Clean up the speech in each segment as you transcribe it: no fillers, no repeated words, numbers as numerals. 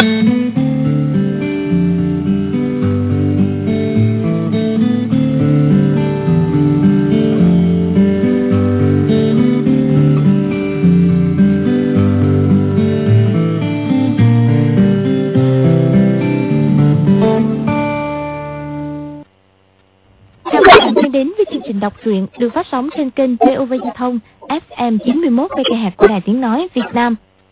Đọc truyện được phát sóng trên kênh VOV Giao thông FM 91 MHz của Đài Tiếng nói Việt Nam.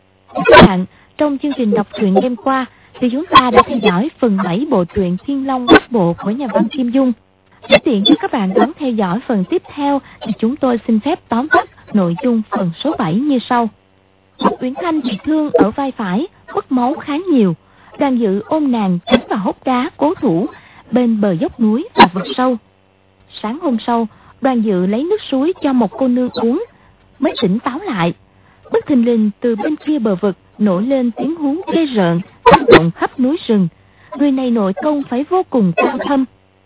Các bạn, trong chương trình đọc truyện đêm qua thì chúng ta đã theo dõi phần 7 bộ truyện Thiên Long Bát Bộ của nhà văn Kim Dung. Để tiện cho các bạn đón theo dõi phần tiếp theo thì chúng tôi xin phép tóm tắt nội dung phần số 7 như sau. Một Uyển Thanh bị thương ở vai phải, mất máu khá nhiều. Đoàn Dự ôm nàng tránh vào hốc đá cố thủ bên bờ dốc núi và vực sâu. Sáng hôm sau, Đoàn Dự lấy nước suối cho một cô nương uống, mới tỉnh táo lại. Bất thình lình từ bên kia bờ vực nổi lên tiếng hú ghê rợn, vang vọng khắp núi rừng. Người này nội công phải vô cùng cao thâm.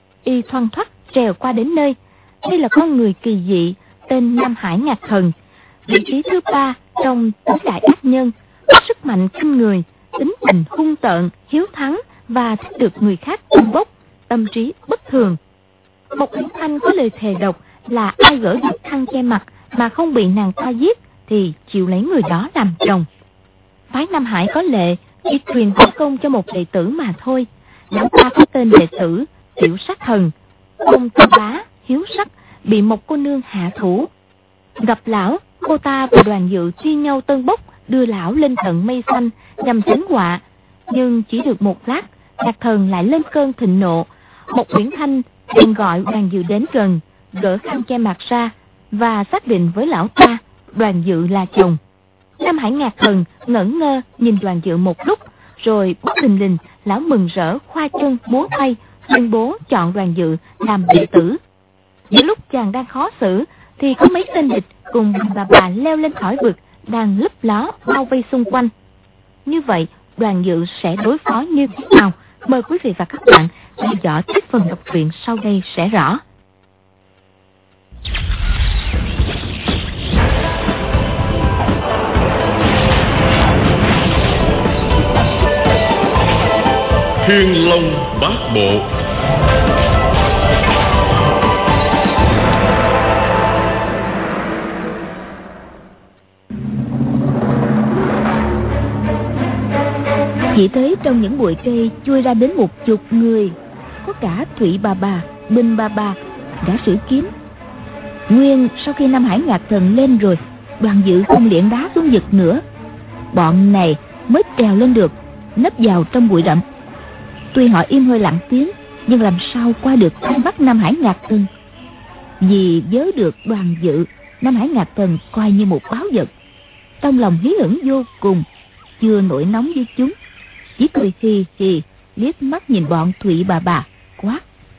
Y thoăn thoắt trèo qua đến nơi. Đây là con người kỳ dị, tên Nam Hải Ngạc Thần, vị trí thứ 3 trong tứ đại ác nhân, có sức mạnh kinh người, tính tình hung tợn, hiếu thắng và thích được người khác tôn bốc, tâm trí bất thường. Một Uyển Thanh có lời thề độc là ai gỡ được khăn che mặt mà không bị nàng ta giết thì chịu lấy người đó làm chồng. Phái Nam Hải có lệ chỉ truyền võ công cho một đệ tử mà thôi. Lão ta có tên đệ tử Tiểu Sát Thần. Ông Tam Bá hiếu sắc bị một cô nương hạ thủ. Gặp lão, cô ta và Đoàn Dự chia nhau tân bốc đưa lão lên tận mây xanh nhằm tránh họa. Nhưng chỉ được một lát, Ngạc Thần lại lên cơn thịnh nộ. Một Uyển Thanh liền gọi Đoàn Dự đến gần, gỡ khăn che mặt ra và xác định với lão ta Đoàn Dự là chồng. Nam Hải Ngạc Thần ngẩn ngơ nhìn Đoàn Dự một lúc, rồi bất thình lình lão mừng rỡ khoa chân múa tay tuyên bố chọn Đoàn Dự làm đệ tử. Giữa lúc chàng đang khó xử thì có mấy tên địch cùng bà leo lên khỏi vực đang lấp ló bao vây xung quanh. Như vậy Đoàn Dự sẽ đối phó như thế nào? Mời quý vị và các bạn theo dõi tiếp phần đọc truyện sau đây sẽ rõ. Thiên Long Bát Bộ. Chỉ thấy trong những bụi cây chui ra đến 10 người, có cả Thụy bà, Binh bà, Gã Sử Kiếm. Nguyên sau khi Nam Hải Ngạc Thần lên rồi, Đoàn Dự không liệng đá xuống vực nữa. Bọn này mới trèo lên được, nấp vào trong bụi rậm. Tuy họ im hơi lặng tiếng, nhưng làm sao qua được thanh bắt Nam Hải Ngạc Thần. Vì vớ được Đoàn Dự, Nam Hải Ngạc Thần coi như một báo vật. Trong lòng hí hửng vô cùng, chưa nổi nóng với chúng, chỉ cười hì hì liếc mắt nhìn bọn Thụy bà quát.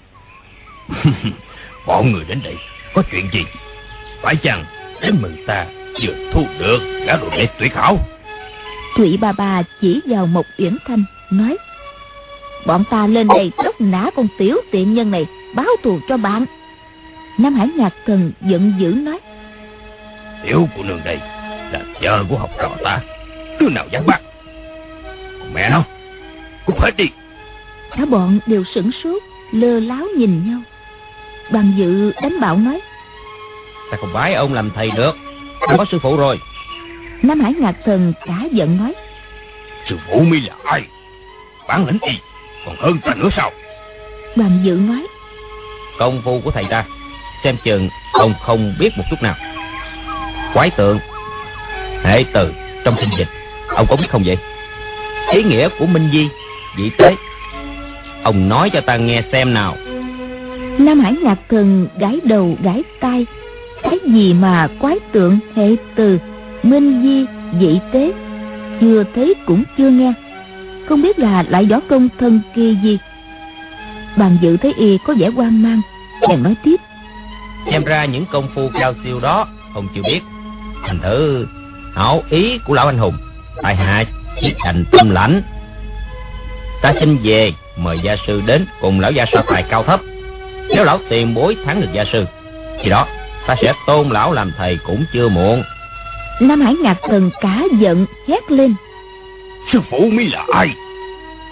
Bọn người đến đây có chuyện gì? Phải chăng đến mừng ta vừa thu được gã đồ đệ tuyệt hảo? Thụy bà chỉ vào một Uyển Thanh nói: bọn ta lên đây đốc nã con tiểu tiện nhân này, báo thù cho bạn. Nam Hải Ngạc Thần giận dữ nói: tiểu của nương đây là vợ của học trò ta, đứa nào dám bắt? Mẹ nó, cút hết đi. Cả bọn đều sửng sốt, lơ láo nhìn nhau. Đoàn Dự đánh bạo nói: ta không bái ông làm thầy được, ta có sư phụ rồi. Nam Hải Ngạc Thần cả giận nói: sư phụ mi là ai? Bản lĩnh y còn hơn ta nữa sao? Đoàn Dự nói: công phu của thầy ta xem chừng ông không biết một chút nào. Quái tượng, hệ từ trong kinh dịch, ông có biết không vậy? Ý nghĩa của minh di, vị tế, ông nói cho ta nghe xem nào. Nam Hải Ngạc Thần gãi đầu gãi tai. Cái gì mà quái tượng, hệ từ, minh di, vị tế, chưa thấy cũng chưa nghe, không biết là loại võ công thần kỳ gì. Đoàn Dự thấy y có vẻ hoang mang, bèn nói tiếp: xem ra những công phu cao siêu đó ông chưa biết. Thành thử hảo ý của lão anh hùng, tại hạ chỉ thành tâm lãnh. Ta xin về mời gia sư đến cùng lão gia so tài cao thấp. Nếu lão tiền bối thắng được gia sư, thì đó ta sẽ tôn lão làm thầy cũng chưa muộn. Nam Hải Ngạc Thần cả giận hét lên: sư phụ mi là ai?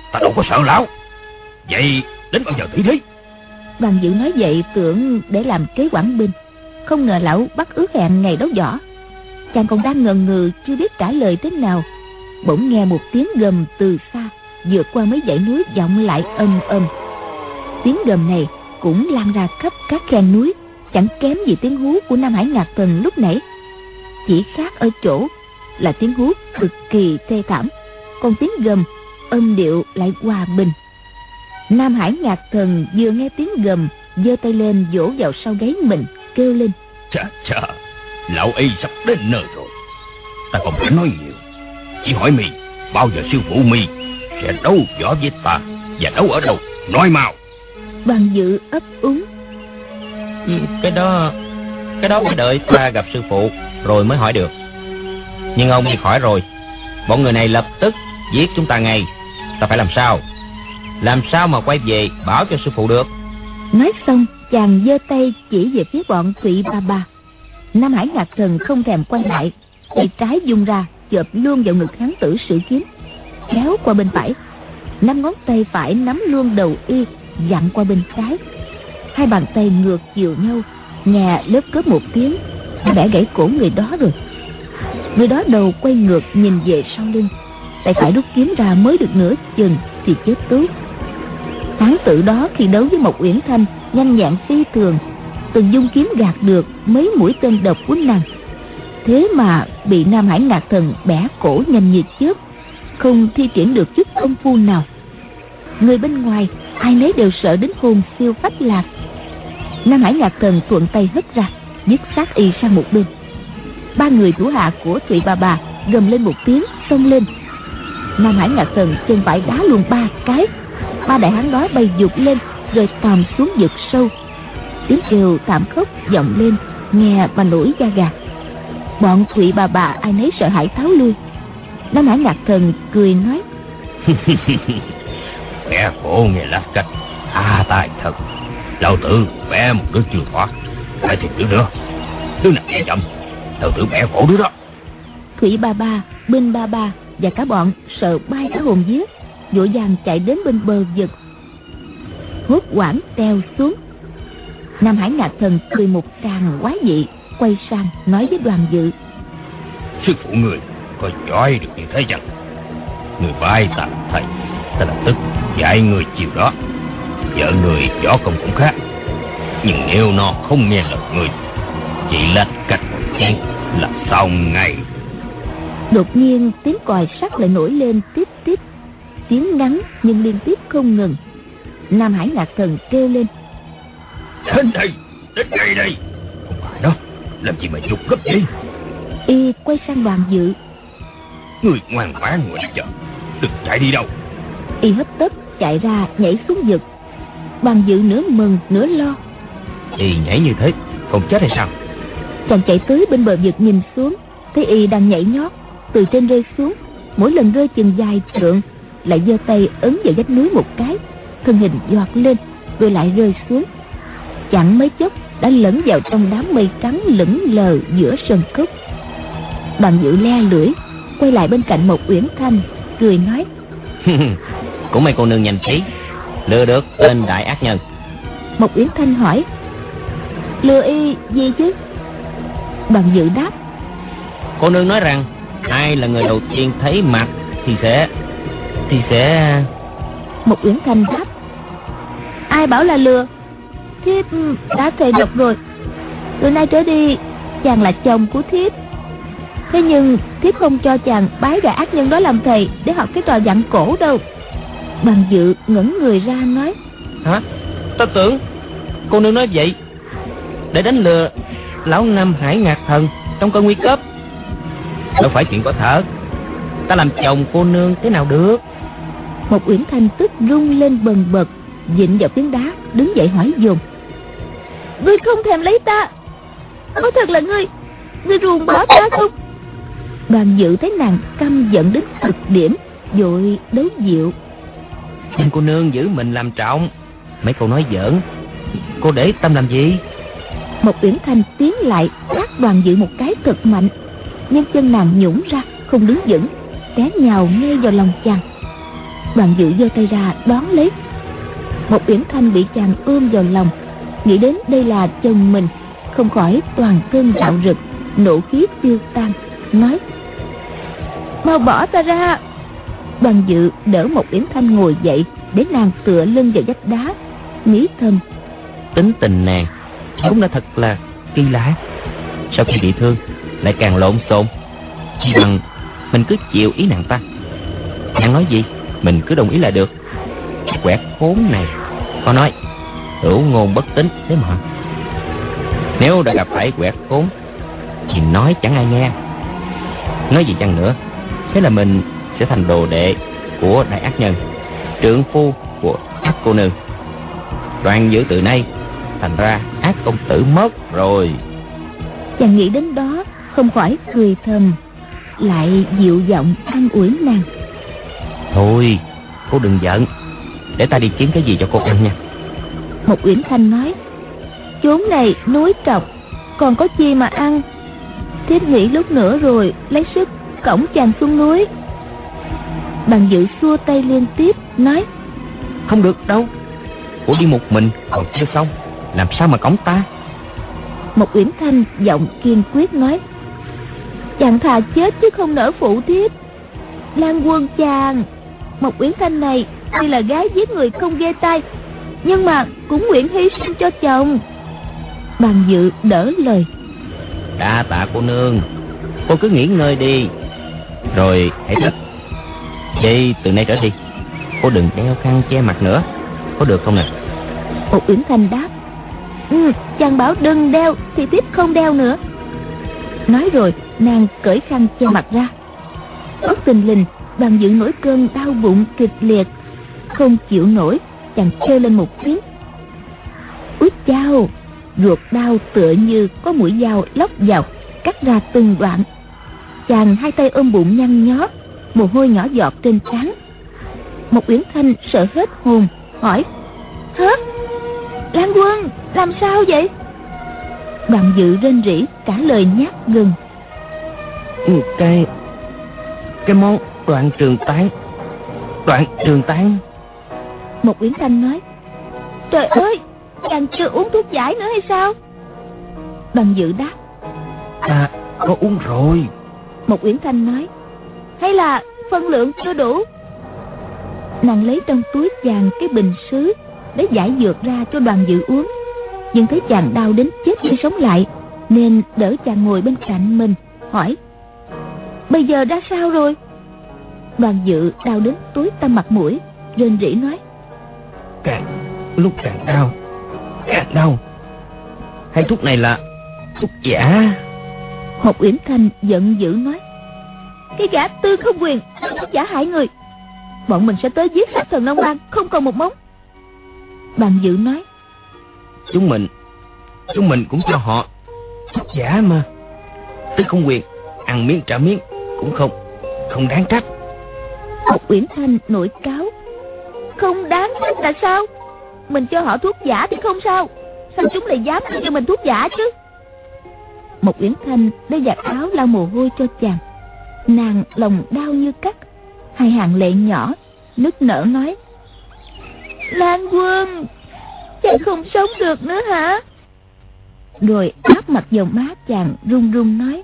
Ta đâu có sợ lão. Vậy đến bao giờ thử thế? Đoàn Dự nói vậy tưởng để làm kế quản binh, không ngờ lão bắt ước hẹn ngày đấu võ. Chàng còn đang ngần ngừ chưa biết trả lời thế nào, bỗng nghe một tiếng gầm từ xa vượt qua mấy dãy núi vọng lại ầm ầm. Tiếng gầm này cũng lan ra khắp các khe núi, chẳng kém gì tiếng hú của Nam Hải Ngạc Thần lúc nãy. Chỉ khác ở chỗ là tiếng hú cực kỳ thê thảm, còn tiếng gầm âm điệu lại hòa bình. Nam Hải Ngạc Thần vừa nghe tiếng gầm, giơ tay lên vỗ vào sau gáy mình, kêu lên: Chà, lão y sắp đến nơi rồi. Ta không phải nói nhiều, chỉ hỏi mi bao giờ sư phụ mi sẽ đấu võ với ta, và đấu ở đâu, nói mau. Đoàn Dự ấp úng: Cái đó phải đợi ta gặp sư phụ rồi mới hỏi được. Nhưng ông đi khỏi rồi, bọn người này lập tức giết chúng ta ngay. Ta phải làm sao mà quay về báo cho sư phụ được? Nói xong chàng giơ tay chỉ về phía bọn Thụy Ba Ba. Nam Hải Ngạc Thần không thèm quay lại, tay trái vung ra chộp luôn vào ngực hán tử sử kiếm, kéo qua bên phải. 5 ngón tay phải nắm luôn đầu y, dặn qua bên trái. 2 bàn tay ngược chiều nhau, nghe lớp cớp một tiếng, đã bẻ gãy cổ người đó rồi. Người đó đầu quay ngược nhìn về sau lưng, tay phải rút kiếm ra mới được nửa chừng thì chết tối. Hán tử đó khi đấu với Mộc Uyển Thanh nhanh nhẹn phi thường, từng dung kiếm gạt được mấy mũi tên độc của nàng. Thế mà bị Nam Hải Ngạc Thần bẻ cổ nhanh như chớp, không thi triển được chút công phu nào. Người bên ngoài ai nấy đều sợ đến hồn siêu phách lạc. Nam Hải Ngạc Thần thuận tay hất ra, dứt xác y sang một bên. 3 người thủ hạ của Thụy Bà Bà gầm lên một tiếng, xông lên. Nam Hải Ngạc Thần chân phải đá luôn 3 cái. 3 đại hán đó bay vụt lên rồi tòm xuống vực sâu. Tiếng kêu thảm khốc vọng lên, nghe mà nổi da gà. Bọn Thụy Bà Bà ai nấy sợ hãi tháo lui. Nam Hải Ngạc Thần cười nói: Bẻ cổ nghe lá cách, tài thật. Lão tử bẻ một đứa chưa thoát, phải thêm đứa nữa. Đứa nào nghe chậm, lão tử bẻ cổ đứa đó. Thụy Bà Bà, Binh Ba Bà và cả bọn sợ bay cả hồn vía, vội vàng chạy đến bên bờ vực, hốt hoảng treo xuống. Nam Hải Ngạc Thần cười một tràng quái dị, quay sang nói với Đoàn Dự: Sư phụ người có giỏi được như thế chăng? Người bái tạ thầy, ta lập tức dạy người chiều đó. Vợ người võ công cũng khác, nhưng nếu nó không nghe lời người, chỉ lách cách một tiếng là xong ngay. Đột nhiên tiếng còi sắt lại nổi lên tít tít, tiếng ngắn nhưng liên tiếp không ngừng. Nam Hải Ngạc Thần kêu lên: Đến ngay đây. Không phải đó, làm gì mà dục gấp vậy? Y quay sang Đoàn Dự: Người ngoan ngoãn ngồi chờ, đừng chạy đi đâu. Y hấp tấp chạy ra nhảy xuống vực. Đoàn Dự nửa mừng nửa lo. Y nhảy như thế không chết hay sao? Chàng chạy tới bên bờ vực nhìn xuống, thấy Y đang nhảy nhót từ trên rơi xuống, mỗi lần rơi chừng vài trượng lại giơ tay ấn vào vách núi một cái, thân hình giọt lên rồi lại rơi xuống. Chẳng mấy chốc đã lẫn vào trong đám mây trắng lững lờ giữa sơn cốc. Đoàn Dự le lưỡi quay lại bên cạnh Mộc Uyển Thanh, cười nói: Cũng mấy cô nương nhanh trí, lừa được tên đại ác nhân. Mộc Uyển Thanh hỏi: Lừa y gì chứ? Đoàn Dự đáp: Cô nương nói rằng ai là người đầu tiên thấy mặt thì sẽ... Mộc Uyển Thanh đáp: Ai bảo là lừa? Thiếp đã thề độc rồi. Từ nay trở đi chàng là chồng của thiếp. Thế nhưng thiếp không cho chàng bái gã ác nhân đó làm thầy để học cái trò dặn cổ đâu. Đoàn Dự ngẩng người ra nói: Hả? Ta tưởng cô nương nói vậy để đánh lừa lão Nam Hải Ngạc Thần trong cơn nguy cấp. Đâu phải chuyện có thật. Ta làm chồng cô nương thế nào được? Mộc Uyển Thanh tức rung lên bần bật, vịn vào phiến đá, đứng dậy hỏi dồn: Ngươi không thèm lấy ta? Có thật là ngươi ruồng bỏ ta không? Đoàn Dự thấy nàng căm giận đến cực điểm, vội đấu dịu: Xin cô nương giữ mình làm trọng, mấy câu nói giỡn cô để tâm làm gì? Mộc Uyển Thanh tiến lại tát Đoàn Dự một cái thật mạnh, nhưng chân nàng nhũn ra không đứng vững, té nhào ngay vào lòng chàng. Đoàn Dự giơ tay ra đón lấy. Một Uyển Thanh bị chàng ôm vào lòng, nghĩ đến đây là chồng mình, không khỏi toàn thân rạo rực, nộ khí tiêu tan, nói: mau bỏ ta ra. Đoàn Dự đỡ một Uyển Thanh ngồi dậy, để nàng tựa lưng vào vách đá, nghĩ thầm: tính tình nàng cũng đã thật là kỳ lạ. Sau khi bị thương lại càng lộn xộn. Chỉ bằng mình cứ chịu ý nàng ta, nàng nói gì mình cứ đồng ý là được. Cái quẻ khốn này có nói hữu ngôn bất tín đấy mà. Nếu đã gặp phải quẻ khốn thì nói chẳng ai nghe. Nói gì chăng nữa, thế là mình sẽ thành đồ đệ của đại ác nhân, trượng phu của ác cô nương. Đoàn Dự từ nay thành ra ác công tử mất rồi. Chàng nghĩ đến đó không khỏi cười thầm, lại dịu giọng an ủi nàng: thôi cô đừng giận, để ta đi kiếm cái gì cho cô ăn nha. Một Uyển Thanh nói: chốn này núi trọc, còn có chi mà ăn. Thiếp nghĩ lúc nữa rồi lấy sức cõng chàng xuống núi. Đoàn Dự xua tay liên tiếp, nói: không được đâu, cô đi một mình còn chưa xong, làm sao mà cõng ta. Một Uyển Thanh giọng kiên quyết nói: chàng thà chết chứ không nỡ phụ thiếp. Lan Quân chàng, Một Uyển Thanh này tuy là gái giết người không ghê tai, nhưng mà cũng nguyện hy sinh cho chồng. Đoàn Dự đỡ lời: đa tạ cô nương, cô cứ nghỉ ngơi đi, rồi hãy thích. Vậy từ nay trở đi cô đừng đeo khăn che mặt nữa, có được không nè? Một Uyển Thanh đáp: chàng bảo đừng đeo thì thiếp không đeo nữa. Nói rồi nàng cởi khăn che mặt ra. Bất thình lình Đoàn Dự nổi cơn đau bụng kịch liệt, không chịu nổi, chàng kêu lên một tiếng: úi chao! Ruột đau tựa như có mũi dao lóc vào, cắt ra từng đoạn. Chàng hai tay ôm bụng nhăn nhó, mồ hôi nhỏ giọt trên trán. Một Uyển Thanh sợ hết hồn, hỏi: hả? Lan Quân, làm sao vậy? Đoàn Dự rên rỉ cả lời nhát gừng: Cái món đoạn trường tán. Một Uyển Thanh nói: trời ơi, chàng chưa uống thuốc giải nữa hay sao? Đoàn Dự đáp: ta có uống rồi. Một Uyển Thanh nói: hay là phân lượng chưa đủ? Nàng lấy trong túi chàng cái bình sứ để giải dược ra cho Đoàn Dự uống, nhưng thấy chàng đau đến chết đi sống lại, nên đỡ chàng ngồi bên cạnh mình, hỏi: bây giờ đã sao rồi? Đoàn Dự đau đến tối tăm mặt mũi, rên rỉ nói: lúc càng đau. Hay thuốc này là thuốc giả? Một Uyển Thanh giận dữ nói: cái gã Tư Không Quyền thuốc giả hại người, bọn mình sẽ tới giết sạch Thần Long Bang không còn một mống. Đoàn Dự nói: chúng mình cũng cho họ thuốc giả mà. Tư Không Quyền ăn miếng trả miếng cũng không đáng trách. Một Uyển Thanh nổi cáo: không đáng trách là sao? Mình cho họ thuốc giả thì không sao, sao chúng lại dám cho mình thuốc giả chứ? Một Uyển Thanh lấy giặt áo lau mồ hôi cho chàng. Nàng lòng đau như cắt, hai hàng lệ nhỏ nức nở nói: Lan Quân, chàng không sống được nữa hả? Rồi áp mặt vào má chàng, run run nói: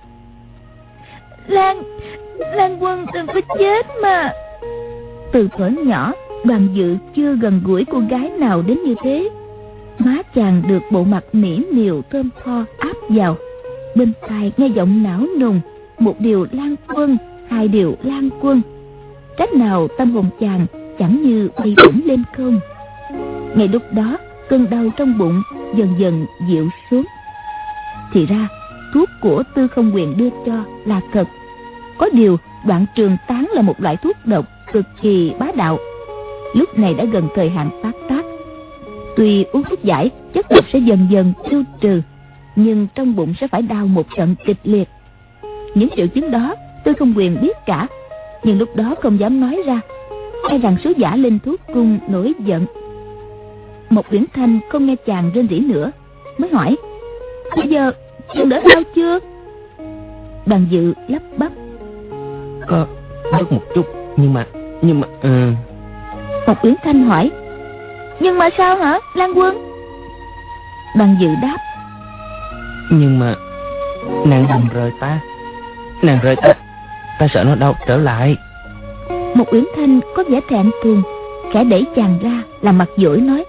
Lan Quân đừng có chết mà. Từ thuở nhỏ Đoàn Dự chưa gần gũi cô gái nào đến như thế. Má chàng được bộ mặt mỉ miều thơm tho áp vào, bên tai nghe giọng não nùng, một điều Lan Quân, hai điều Lan Quân. Trách nào tâm hồn chàng chẳng như bay bổng lên không. Ngay lúc đó cơn đau trong bụng dần dần dịu xuống. Thì ra thuốc của Tư Không Quyền đưa cho là thật. Có điều đoạn trường tán là một loại thuốc độc cực kỳ bá đạo, lúc này đã gần thời hạn phát tác. Tuy uống thuốc giải chất độc sẽ dần dần tiêu trừ, nhưng trong bụng sẽ phải đau một trận kịch liệt. Những triệu chứng đó Tư Không Quyền biết cả, nhưng lúc đó không dám nói ra, e rằng sứ giả lên thuốc cung nổi giận. Một Uyển Thanh không nghe chàng rên rỉ nữa, mới hỏi: bây giờ chàng đỡ đau chưa? Đoàn Dự lắp bắp: có đớt một chút, nhưng mà Mộc Uyển Thanh hỏi: Nhưng mà sao hả Lan Quân? Đoàn Dự đáp: Nhưng mà nàng đừng rời ta. Nàng rời ta, ta sợ nó đau trở lại. Mộc Uyển Thanh có vẻ thẹn thùng, khẽ đẩy chàng ra, làm mặt dỗi nói: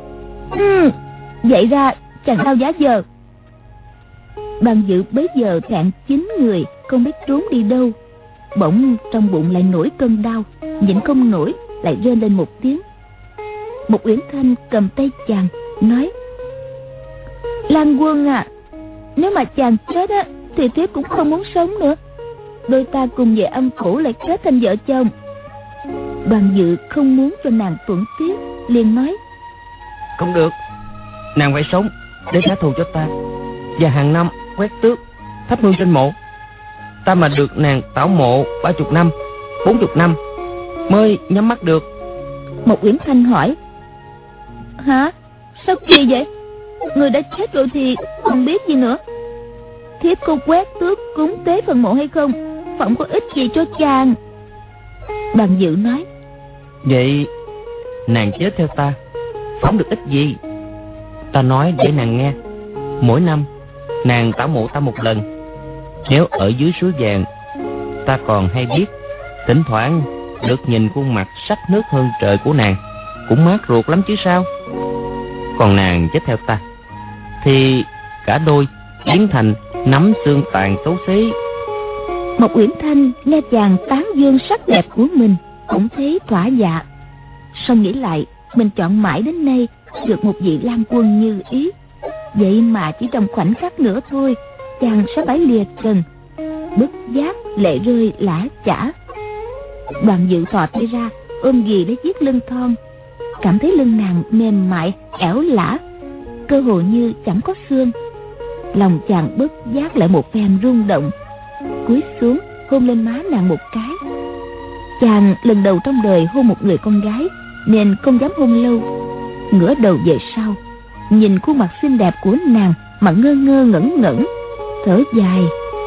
Vậy ra chàng đau giá giờ. Đoàn Dự bấy giờ thẹn chín người, không biết trốn đi đâu. Bỗng trong bụng lại nổi cơn đau, nhịn không nổi, lại rên lên một tiếng. Mộc Uyển Thanh cầm tay chàng nói: Lan Quân à, nếu mà chàng chết á thì thiếp cũng không muốn sống nữa. Đôi ta cùng về âm phủ lại kết thành vợ chồng. Đoàn Dự không muốn cho nàng tuẫn tiếc, liền nói: Không được, nàng phải sống để trả thù cho ta, và hàng năm quét tước thắp hương trên mộ. Ta mà được nàng tảo mộ 30 năm 40 năm mới nhắm mắt được. Mộc Uyển Thanh hỏi: Hả? Sao kỳ vậy? Người đã chết rồi thì không biết gì nữa. Thiếp có quét tước cúng tế phần mộ hay không, phỏng có ích gì cho chàng. Đoàn Dự nói: Vậy nàng chết theo ta, phỏng được ích gì? Ta nói để nàng nghe. Mỗi năm nàng tảo mộ ta một lần. Nếu ở dưới suối vàng, ta còn hay biết, thỉnh thoảng được nhìn khuôn mặt sắc nước hơn trời của nàng, cũng mát ruột lắm chứ sao. Còn nàng chết theo ta thì cả đôi biến thành nắm xương tàn xấu xí. Mộc Uyển Thanh nghe chàng tán dương sắc đẹp của mình cũng thấy thỏa dạ. Xong nghĩ lại, mình chọn mãi đến nay được một vị Lan Quân như ý, vậy mà chỉ trong khoảnh khắc nữa thôi chàng sẽ phải lìa trần. Bất giác lệ rơi lã chã. Đoàn Dự thò tay ra ôm ghì lấy chiếc lưng thon, cảm thấy lưng nàng mềm mại ẻo lả, cơ hồ như chẳng có xương. Lòng chàng bất giác lại một phen rung động, cúi xuống hôn lên má nàng một cái. Chàng lần đầu trong đời hôn một người con gái nên không dám hôn lâu, ngửa đầu về sau, nhìn khuôn mặt xinh đẹp của nàng mà ngơ ngơ ngẩn ngẩn, thở dài.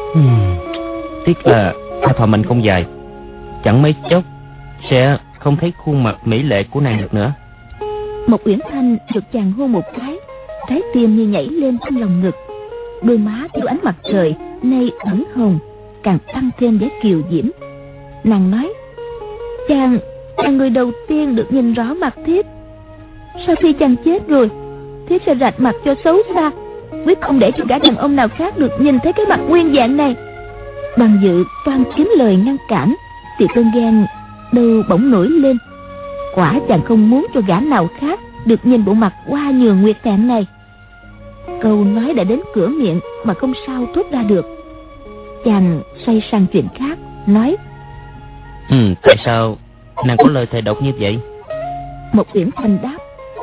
Tiếc là ta thọ mệnh không dài, chẳng mấy chốc sẽ không thấy khuôn mặt mỹ lệ của nàng được nữa. Mộc Uyển Thanh được chàng hôn một cái, trái tim như nhảy lên trong lòng ngực. Đôi má theo ánh mặt trời nay ửng hồng, càng tăng thêm vẻ kiều diễm. Nàng nói: Chàng là người đầu tiên được nhìn rõ mặt thiếp. Sau khi chàng chết rồi, thiếp sẽ rạch mặt cho xấu xa, quyết không để cho cả đàn ông nào khác được nhìn thấy cái mặt nguyên dạng này. Đoàn Dự toan kiếm lời ngăn cản thì cơn ghen đâu bỗng nổi lên. Quả chàng không muốn cho gã nào khác được nhìn bộ mặt hoa nhường nguyệt thẹn này. Câu nói đã đến cửa miệng mà không sao thốt ra được. Chàng xoay sang chuyện khác, nói: Tại sao nàng có lời thề độc như vậy? Mộc Uyển Thanh đáp: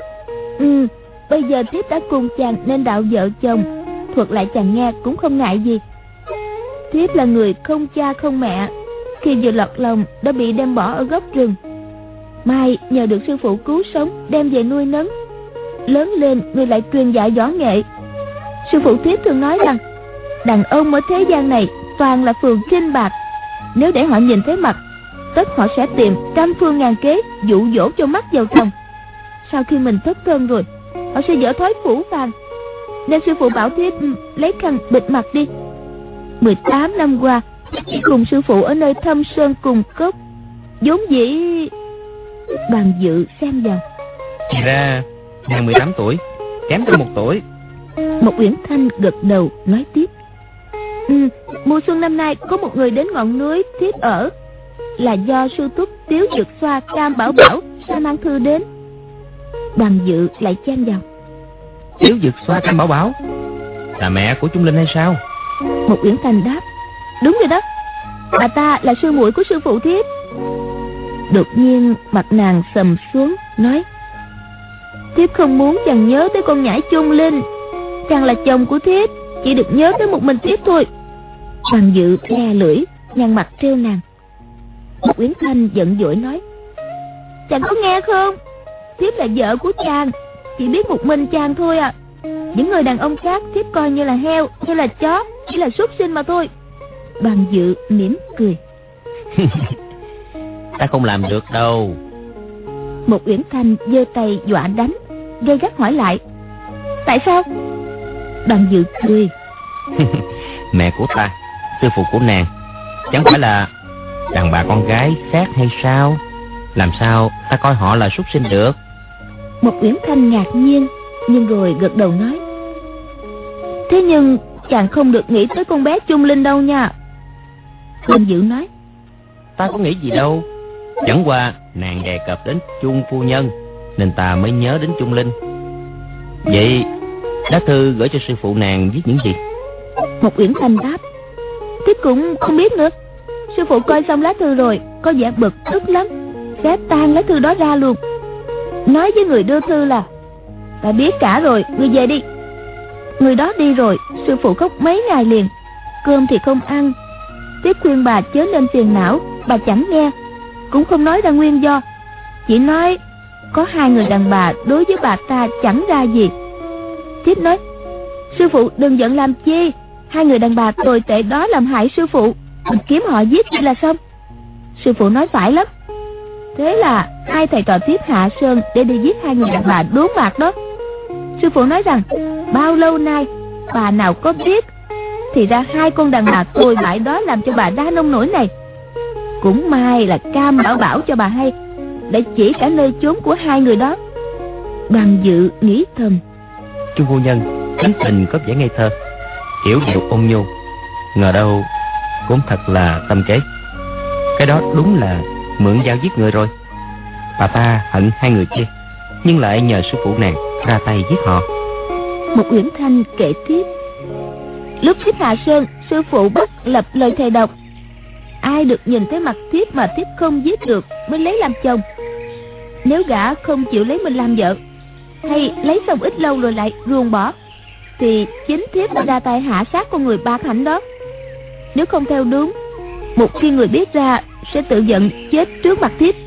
Bây giờ thiếp đã cùng chàng nên đạo vợ chồng, thuật lại chàng nghe cũng không ngại gì. Thiếp là người không cha không mẹ, khi vừa lọt lòng đã bị đem bỏ ở góc rừng. Mai nhờ được sư phụ cứu sống đem về nuôi nấng. Lớn lên người lại truyền dạy võ nghệ. Sư phụ thiếp thường nói rằng đàn ông ở thế gian này toàn là phường khinh bạc, nếu để họ nhìn thấy mặt, tất họ sẽ tìm trăm phương ngàn kế dụ dỗ cho mắt vào chồng. Sau khi mình thất thân rồi, họ sẽ dở thói phũ phàng, nên sư phụ bảo thiếp lấy khăn bịt mặt đi. 18 năm qua chỉ cùng sư phụ ở nơi thâm sơn cùng cốc, vốn dĩ. Đoàn Dự xem vào: Thì ra nàng 18 tuổi, kém thêm 1 tuổi. Mộc Uyển Thanh gật đầu nói tiếp: Mùa xuân năm nay có một người đến ngọn núi thiếp ở, là do sư thúc Tiếu Dược Xoa Cam Bảo Bảo sai mang thư đến. Đoàn Dự lại chen vào: Tiếu Dược Xoa Cam Bảo Bảo là mẹ của Trung Linh hay sao? Mộc Uyển Thanh đáp: Đúng rồi đó, bà ta là sư muội của sư phụ thiếp. Đột nhiên mặt nàng sầm xuống, nói: Thiếp không muốn chàng nhớ tới con nhãi Trung Linh. Chàng là chồng của thiếp, chỉ được nhớ tới một mình thiếp thôi. Đoàn Dự le lưỡi, nhăn mặt trêu nàng. Mộc Uyển Thanh giận dỗi nói: Chàng có nghe không? Thiếp là vợ của chàng, chỉ biết một mình chàng thôi à. Những người đàn ông khác thiếp coi như là heo, như là chó, chỉ là súc sinh mà thôi. Đoàn Dự mỉm cười: Ta không làm được đâu. Một Uyển Thanh giơ tay dọa đánh, gay gắt hỏi lại: tại sao? Đoàn Dự cười. Mẹ của ta, sư phụ của nàng, chẳng phải là đàn bà con gái khác hay sao? Làm sao ta coi họ là súc sinh được? Một Uyển Thanh ngạc nhiên, nhưng rồi gật đầu nói: thế nhưng chàng không được nghĩ tới con bé Chung Linh đâu nha. Đoàn Dự nói: Ta có nghĩ gì đâu, chẳng qua nàng đề cập đến Chung phu nhân nên ta mới nhớ đến Chung Linh. Vậy lá thư gửi cho sư phụ nàng viết những gì? Một Uyển Thanh đáp: thiếp cũng không biết nữa. Sư phụ coi xong lá thư rồi có vẻ bực tức lắm, xé tan lá thư đó ra luôn, nói với người đưa thư là: ta biết cả rồi, ngươi về đi. Người đó đi rồi, sư phụ khóc mấy ngày liền, cơm thì không ăn. Tiếp khuyên bà chớ nên phiền não, bà chẳng nghe, cũng không nói ra nguyên do, chỉ nói có hai người đàn bà đối với bà ta chẳng ra gì. Tiếp nói: sư phụ đừng giận làm chi, hai người đàn bà tồi tệ đó làm hại sư phụ, mình kiếm họ giết đi là xong. Sư phụ nói phải lắm. Thế là hai thầy trò Tiếp hạ sơn để đi giết hai người đàn bà đốn mạc đó. Sư phụ nói rằng bao lâu nay bà nào có biết, thì ra hai con đàn bà tồi bại đó làm cho bà đa nông nổi này. Cũng may là Cam bảo cho bà hay, để chỉ cả nơi chốn của hai người đó. Đoàn Dự nghĩ thầm: Chung phu nhân tính tình có vẻ ngây thơ, hiểu điệu ôn nhu, ngờ đâu cũng thật là tâm kế. Cái đó đúng là mượn dao giết người rồi. Bà ta hận hai người kia, nhưng lại nhờ sư phụ nàng ra tay giết họ. Một Uyển Thanh kể tiếp: lúc Tiếp hạ sơn, sư phụ bắt lập lời thề độc: ai được nhìn thấy mặt Tiếp mà Tiếp không giết được mới lấy làm chồng. Nếu gã không chịu lấy mình làm vợ, hay lấy xong ít lâu rồi lại ruồng bỏ, thì chính Tiếp đã ra tay hạ sát con người bạc hạnh đó. Nếu không theo đúng, một khi người biết ra sẽ tự giận chết trước mặt Tiếp.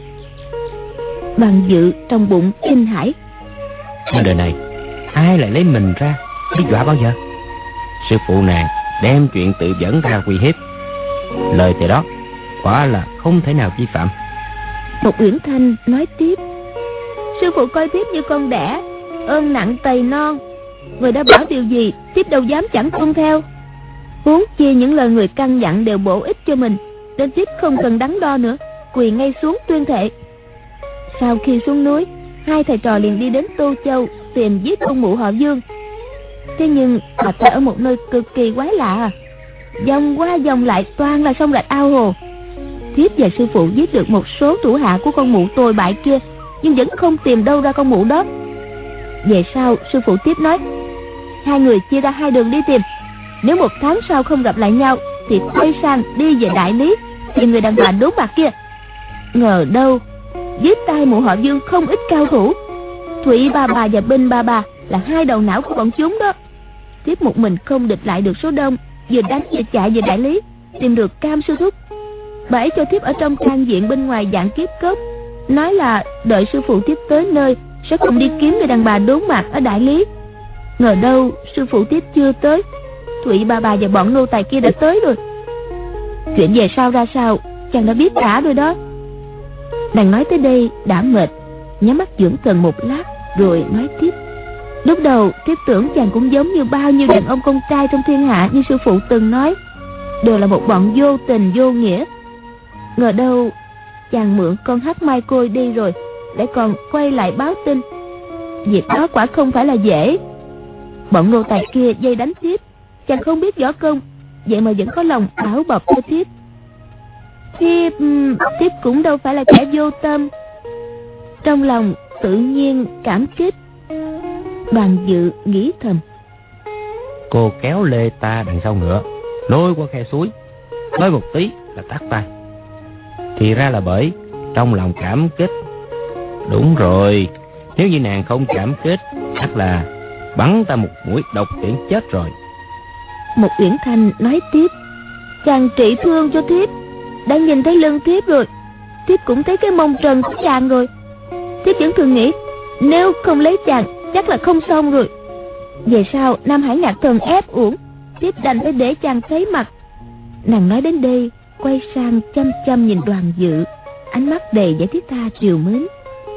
Đoàn Dự trong bụng kinh hãi: trên đời này ai lại lấy mình ra để dọa bao giờ? Sư phụ nàng đem chuyện tự dẫn ra uy hiếp, lời thề đó quả là không thể nào vi phạm. Một Uyển Thanh nói tiếp: sư phụ coi Tiếp như con đẻ, ơn nặng tày non, người đã bảo điều gì Tiếp đâu dám chẳng tuân theo. Huống chi những lời người căn dặn đều bổ ích cho mình, nên Tiếp không cần đắn đo nữa, quỳ ngay xuống tuyên thệ. Sau khi xuống núi, hai thầy trò liền đi đến Tô Châu tìm giết ông mụ họ Dương. Thế nhưng bà ta ở một nơi cực kỳ quái lạ, vòng qua vòng lại toàn là sông rạch ao hồ. Tiếp và sư phụ giết được một số thủ hạ của con mụ tồi bại kia, nhưng vẫn không tìm đâu ra con mụ đó. Về sau sư phụ Tiếp nói: hai người chia ra hai đường đi tìm, nếu 1 tháng sau không gặp lại nhau thì quay sang đi về Đại Lý tìm người đàn bà đốn bạc kia. Ngờ đâu dưới tay mụ họ Dương không ít cao thủ, Thụy bà và Binh bà là hai đầu não của bọn chúng đó. Tiếp một mình không địch lại được số đông, vừa đánh vừa chạy về Đại Lý tìm được Cam sư thúc. Bà ấy cho Tiếp ở trong trang viện bên ngoài Vạn Kiếp Cốc, nói là đợi sư phụ Tiếp tới nơi sẽ cùng đi kiếm người đàn bà đốn mạc ở Đại Lý. Ngờ đâu sư phụ Tiếp chưa tới, Thụy bà và bọn nô tài kia đã tới rồi. Chuyện về sau ra sao chàng đã biết cả rồi đó. Nàng nói tới đây đã mệt, nhắm mắt dưỡng thần một lát rồi nói tiếp: lúc đầu Tiếp tưởng chàng cũng giống như bao nhiêu đàn ông con trai trong thiên hạ như sư phụ từng nói, đều là một bọn vô tình vô nghĩa. Ngờ đâu chàng mượn con Hắc Mai Côi đi rồi để còn quay lại báo tin. Việc đó quả không phải là dễ. Bọn nô tài kia dây đánh Tiếp, chàng không biết võ công, vậy mà vẫn có lòng bảo bọc cho Tiếp. Tiếp cũng đâu phải là kẻ vô tâm, trong lòng tự nhiên cảm kích. Đoàn Dự nghĩ thầm: cô kéo lê ta đằng sau ngựa, lôi qua khe suối, nói một tí là tát tay. Thì ra là bởi trong lòng cảm kích. Đúng rồi, nếu như nàng không cảm kích, chắc là bắn ta một mũi độc tiễn chết rồi. Một Uyển Thanh nói tiếp: chàng trị thương cho Thiếp, đã nhìn thấy lưng Thiếp rồi, Thiếp cũng thấy cái mông trần của chàng rồi. Thiếp vẫn thường nghĩ nếu không lấy chàng chắc là không xong rồi. Về sau Nam Hải Ngạc Thần ép uổng, Thiếp đành phải để chàng thấy mặt. Nàng nói đến đây quay sang chăm chăm nhìn Đoàn Dự, ánh mắt đầy vẻ thiết tha trìu mến.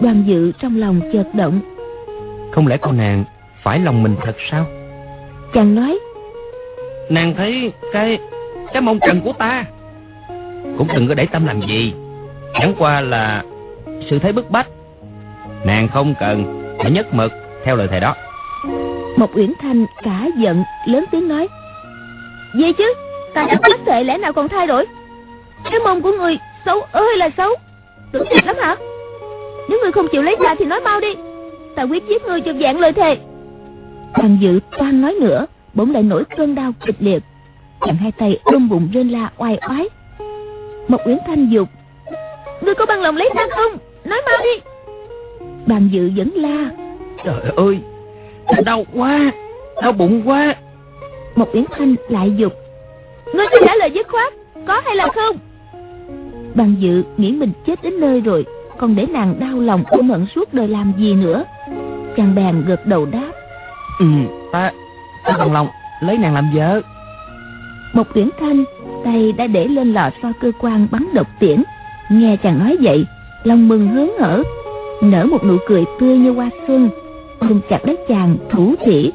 Đoàn Dự trong lòng chợt động. Không lẽ cô nàng phải lòng mình thật sao? Chàng nói: Nàng thấy cái mông trần của ta cũng đừng có để tâm làm gì, chẳng qua là sự thấy bức bách. Nàng không cần phải nhất mực theo lời thầy đó. Mộc Uyển Thanh cả giận lớn tiếng nói: Gì chứ, ta đã phát thệ lẽ nào còn thay đổi? Cái mông của người xấu ơi là xấu, tưởng thiệt lắm hả? Nếu ngươi không chịu lấy ra thì nói mau đi, ta quyết giết ngươi cho vẹn lời thề. Đoàn Dự toan nói nữa, bỗng lại nổi cơn đau kịch liệt. Chàng hai tay ôm bụng rên la oai oái. Mộc Uyển Thanh dục: Ngươi có bằng lòng lấy ta không? Nói mau đi. Đoàn Dự vẫn la: Trời ơi, đau quá, đau bụng quá. Mộc Uyển Thanh lại dục: Ngươi cứ trả lời dứt khoát, có hay là không? Đoàn Dự nghĩ mình chết đến nơi rồi, còn để nàng đau lòng ôm hận suốt đời làm gì nữa. Chàng bèn gật đầu đáp: Ta bằng lòng lấy nàng làm vợ. Mộc Uyển Thanh tay đã để lên lò xo cơ quan bắn độc tiễn. Nghe chàng nói vậy, lòng mừng hớn hở, nở một nụ cười tươi như hoa xuân, ôm chặt lấy chàng thủ thỉ: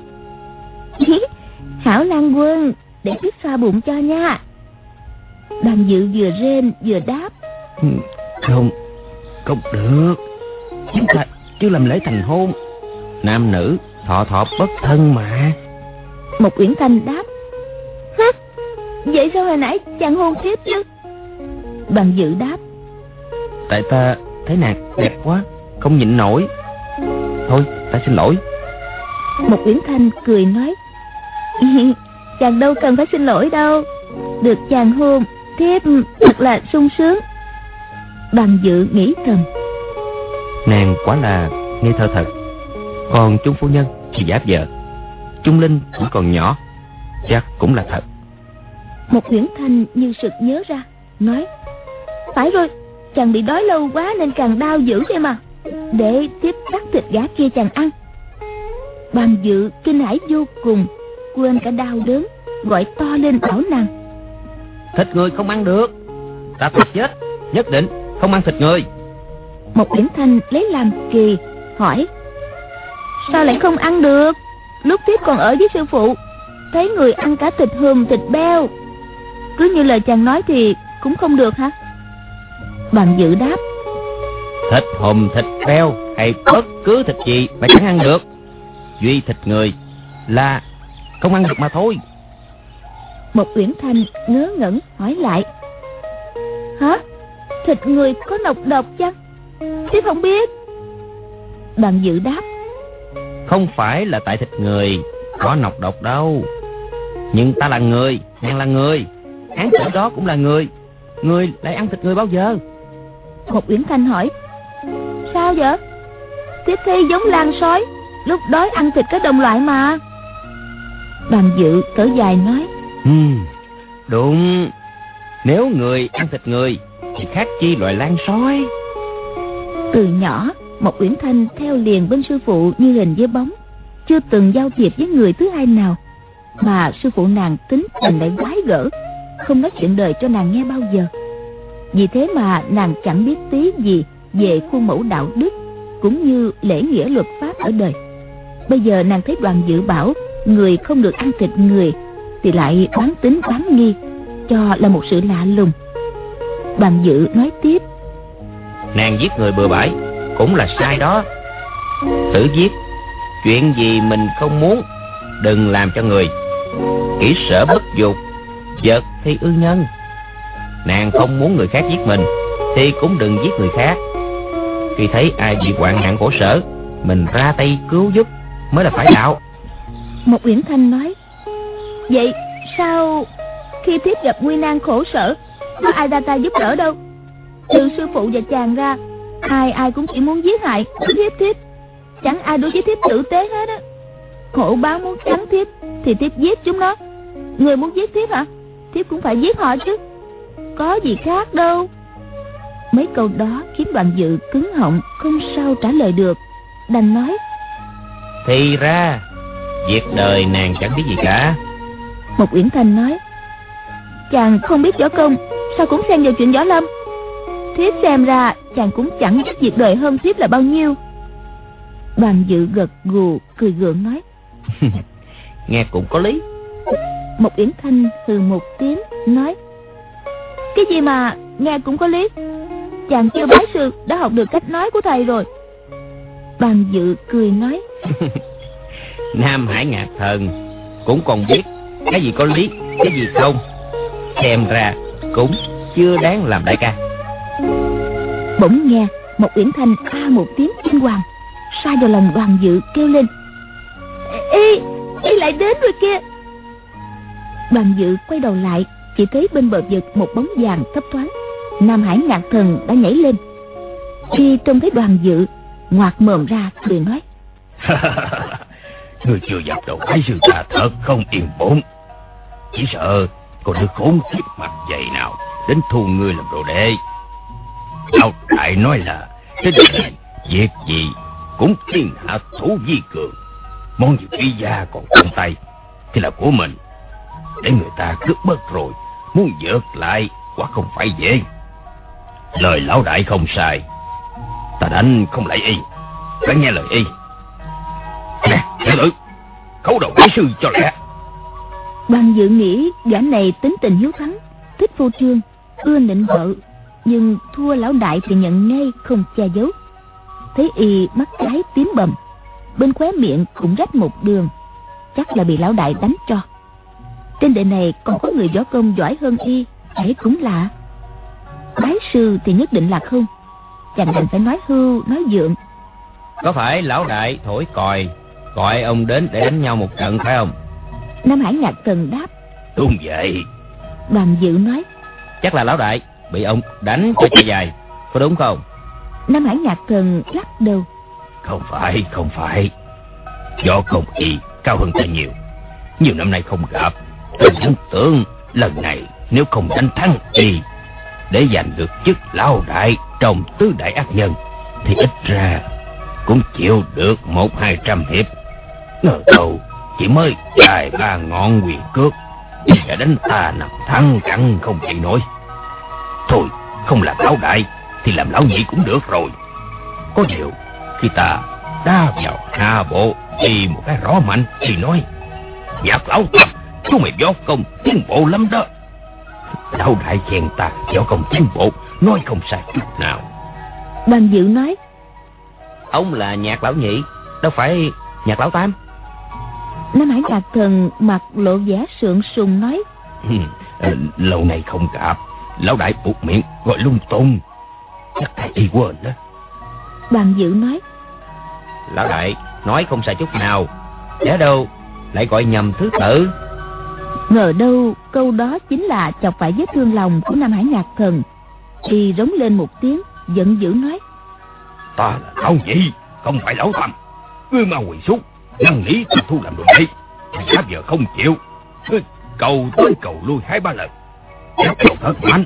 Hảo Lan Quân, để tiếp xoa bụng cho nha. Đoàn Dự vừa rên vừa đáp: Không được, chúng ta chưa làm lễ thành hôn, nam nữ thọ bất thân mà. Mộc Uyển Thanh đáp: Vậy sao hồi nãy chàng hôn tiếp chứ? Đoàn Dự đáp: Tại ta thấy nàng đẹp quá, không nhịn nổi. Thôi, ta xin lỗi. Mộc Uyển Thanh cười nói: Chàng đâu cần phải xin lỗi đâu, được chàng hôn thiếp thật là sung sướng. Đoàn Dự nghĩ thầm: Nàng quả là ngây thơ thật. Còn Chung phu nhân thì giả vờ, Chung Linh cũng còn nhỏ, chắc cũng là thật. Mộc Uyển Thanh như sực nhớ ra, nói: Phải rồi, chàng bị đói lâu quá nên càng đau dữ vậy mà, để tiếp cắt thịt gà kia chàng ăn. Đoàn Dự kinh hãi vô cùng, quên cả đau đớn, gọi to lên bảo nàng: Thịt người không ăn được, ta phải chết, nhất định không ăn thịt người. Mộc Uyển Thanh lấy làm kỳ, hỏi: Sao lại không ăn được? Lúc tiếp còn ở với sư phụ, thấy người ăn cả thịt hùm thịt beo, cứ như lời chàng nói thì cũng không được hả? Đoàn Dự đáp: Thịt hùm thịt beo hay bất cứ thịt gì mà chẳng ăn được, duy thịt người là không ăn được mà thôi. Mộc Uyển Thanh ngớ ngẩn hỏi lại: Hả? Thịt người có nọc độc chăng? Thiếp không biết. Đoàn Dự đáp: Không phải là tại thịt người có nọc độc đâu, nhưng ta là người, nàng là người, án tử đó cũng là người lại ăn thịt người bao giờ? Mộc Uyển Thanh hỏi: Sao vậy? Thiếp thấy giống lang sói, lúc đói ăn thịt các đồng loại mà. Đoàn Dự thở dài nói: Đúng, nếu người ăn thịt người thì khác chi loại lang sói. Từ nhỏ Mộc Uyển Thanh theo liền bên sư phụ như hình với bóng, chưa từng giao thiệp với người thứ hai nào, mà sư phụ nàng tính tình lại quái gở, không nói chuyện đời cho nàng nghe bao giờ. Vì thế mà nàng chẳng biết tí gì về khuôn mẫu đạo đức cũng như lễ nghĩa luật pháp ở đời. Bây giờ nàng thấy Đoàn Dự bảo người không được ăn thịt người thì lại bán tín bán nghi, cho là một sự lạ lùng. Đoàn Dự nói tiếp: Nàng giết người bừa bãi cũng là sai đó. Tự giết, chuyện gì mình không muốn đừng làm cho người. Kỹ sở bất dục, vật thì ư nhân. Nàng không muốn người khác giết mình thì cũng đừng giết người khác. Khi thấy ai bị hoạn nạn khổ sở, mình ra tay cứu giúp mới là phải đạo. Mộc Uyển Thanh nói: Vậy sao khi thiếp gặp nguy nan khổ sở, có ai ra tay giúp đỡ đâu? Trừ sư phụ và chàng ra, ai cũng chỉ muốn giết hại thiếp, chẳng ai đối với thiếp tử tế hết á. Hổ báo muốn cắn thiếp thì thiếp giết chúng nó, người muốn giết thiếp hả? Thiếp cũng phải giết họ chứ, có gì khác đâu. Mấy câu đó khiến Đoàn Dự cứng họng, không sao trả lời được, đành nói: Thì ra việc đời nàng chẳng biết gì cả. Mộc Uyển Thanh nói: Chàng không biết võ công, sao cũng xen vào chuyện võ lâm? Thiếp xem ra chàng cũng chẳng biết việc đời hơn thiếp là bao nhiêu. Đoàn Dự gật gù cười gượng nói. Nghe cũng có lý. Mộc Uyển Thanh hừ một tiếng nói. Cái gì mà nghe cũng có lý? Chàng chưa bái sư đã học được cách nói của thầy rồi. Đoàn Dự cười nói. Nam Hải Ngạc Thần cũng còn biết cái gì có lý, cái gì không. Xem ra cũng chưa đáng làm đại ca. Bỗng nghe Mộc Uyển Thanh a một tiếng kinh hoàng, sai vào lòng Đoàn Dự kêu lên. Y lại đến rồi kia. Đoàn Dự quay đầu lại, chỉ thấy bên bờ vực một bóng vàng thấp thoáng. Nam Hải Ngạc Thần đã nhảy lên. Khi trông thấy Đoàn Dự, ngoạc mồm ra cười nói. Ngươi chưa dập đầu bái sư ta thật không yên ổn. Chỉ sợ còn đứa khốn kiếp mặt dày nào đến thu ngươi làm đồ đệ. Lão đại nói là trên đời này việc gì cũng thiên hạ thủ vi cường. Món gì quý gia còn trong tay thì là của mình. Để người ta cướp mất rồi, muốn vớt lại quả không phải dễ. Lời lão đại không sai, ta đánh không lại y, phải nghe lời y. Nè, tiểu tử, khấu đầu bái sư cho lẹ. Đoàn Dự nghĩ gã này tính tình hiếu thắng, thích phô trương, ưa nịnh vợ, nhưng thua lão đại thì nhận ngay không che giấu. Thấy y mắt trái tím bầm, bên khóe miệng cũng rách một đường, chắc là bị lão đại đánh cho. Trên đời này còn có người võ công giỏi hơn y, ấy cũng lạ. Bái sư thì nhất định là không, chàng đành phải nói hưu nói dượng. Có phải lão đại thổi còi gọi ông đến để đánh nhau một trận phải không? Nam Hải Ngạc Thần đáp. Đúng vậy. Đoàn Dự nói. Chắc là lão đại bị ông đánh cho chạy dài, có đúng không? Nam Hải Ngạc Thần lắc đầu. Không phải. Võ công y cao hơn ta nhiều. Nhiều năm nay không gặp, tôi vẫn tưởng lần này nếu không đánh thắng y để giành được chức lão đại trong tứ đại ác nhân thì ít ra cũng chịu được 100-200 hiệp. Ngờ đâu chỉ mới dài 3 ngọn quyền cước y đã đánh ta nằm thắng cẳng không dậy nổi. Thôi, không làm lão đại thì làm lão nhị cũng được rồi. Có điều khi ta đá vào hạ bộ y một cái rõ mạnh thì nói: Nhạc lão Tam, chú mày võ công tiến bộ lắm đó. Lão đại khen ta võ công tiến bộ, nói không sai chút nào. Đoàn Dự nói: Ông là Nhạc lão nhị, đâu phải Nhạc lão Tam. Nam Hải Ngạc Thần mặt lộ vẻ sượng sùng nói: Lâu nay không gặp, lão đại buộc miệng gọi lung tung, chắc thầy y quên đó. Đoàn Dự nói: Lão đại nói không sai chút nào, để đâu lại gọi nhầm thứ tự. Ngờ đâu câu đó chính là chọc phải vết thương lòng của Nam Hải Ngạc Thần. Y rống lên một tiếng giận dữ nói: Ta là lão nhị, không phải lão Tam. Ngươi mau quỳ xuống, năn nỉ ta thu làm đồ đệ. Bây giờ không chịu, ngươi cầu tới cầu lui 2-3 lần, ép cầu thật mạnh,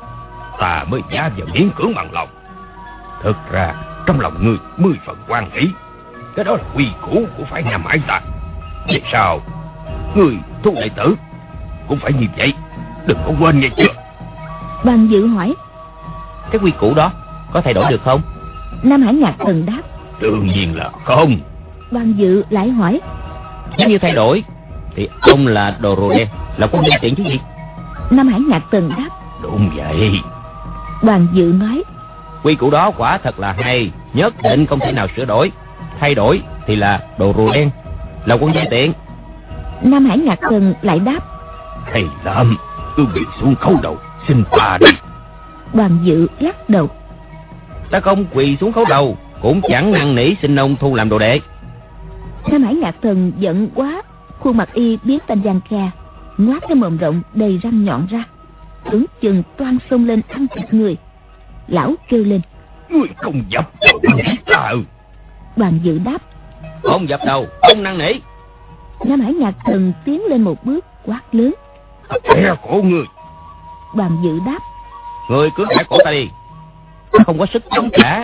ta mới giả vào miễn cưỡng bằng lòng. Thực ra trong lòng ngươi 10 phần hoan hỷ, cái đó là quy củ của phái Nam Hải ta. Về sau ngươi thu đệ tử cũng phải như vậy, đừng có quên nghe chưa. Đoàn Dự hỏi: Cái quy củ đó có thay đổi được không? Nam Hải Ngạc Thần đáp: Đương nhiên là không. Đoàn Dự lại hỏi: Nếu như thay đổi thì ông là đồ rùa đen, là con nhân tiện chứ gì? Nam Hải Ngạc Thần đáp: Đúng vậy. Đoàn Dự nói: Quy củ đó quả thật là hay, nhất định không thể nào sửa đổi. Thay đổi thì là đồ rùa đen, là con nhân tiện. Nam Hải Ngạc Thần lại đáp: Hay lắm, cứ bị xuống khấu đầu xin ta đi. Đoàn Dự lắc đầu: Ta không quỳ xuống khấu đầu, cũng chẳng năn nỉ xin ông thu làm đồ đệ. Nam Hải Ngạc Thần giận quá, khuôn mặt y biến thành vàng khè, ngoác cái mồm rộng đầy răng nhọn ra, tưởng chừng toan xông lên ăn thịt người. Lão kêu lên: Ngươi không dập đầu ta. Đoàn Dự đáp: Không dập đầu, không năn nỉ. Nam Hải Ngạc Thần tiến lên một bước quát lớn: Thẻ cổ ngươi. Đoàn Dự đáp: Ngươi cứ thẻ cổ ta đi, ta không có sức chống trả.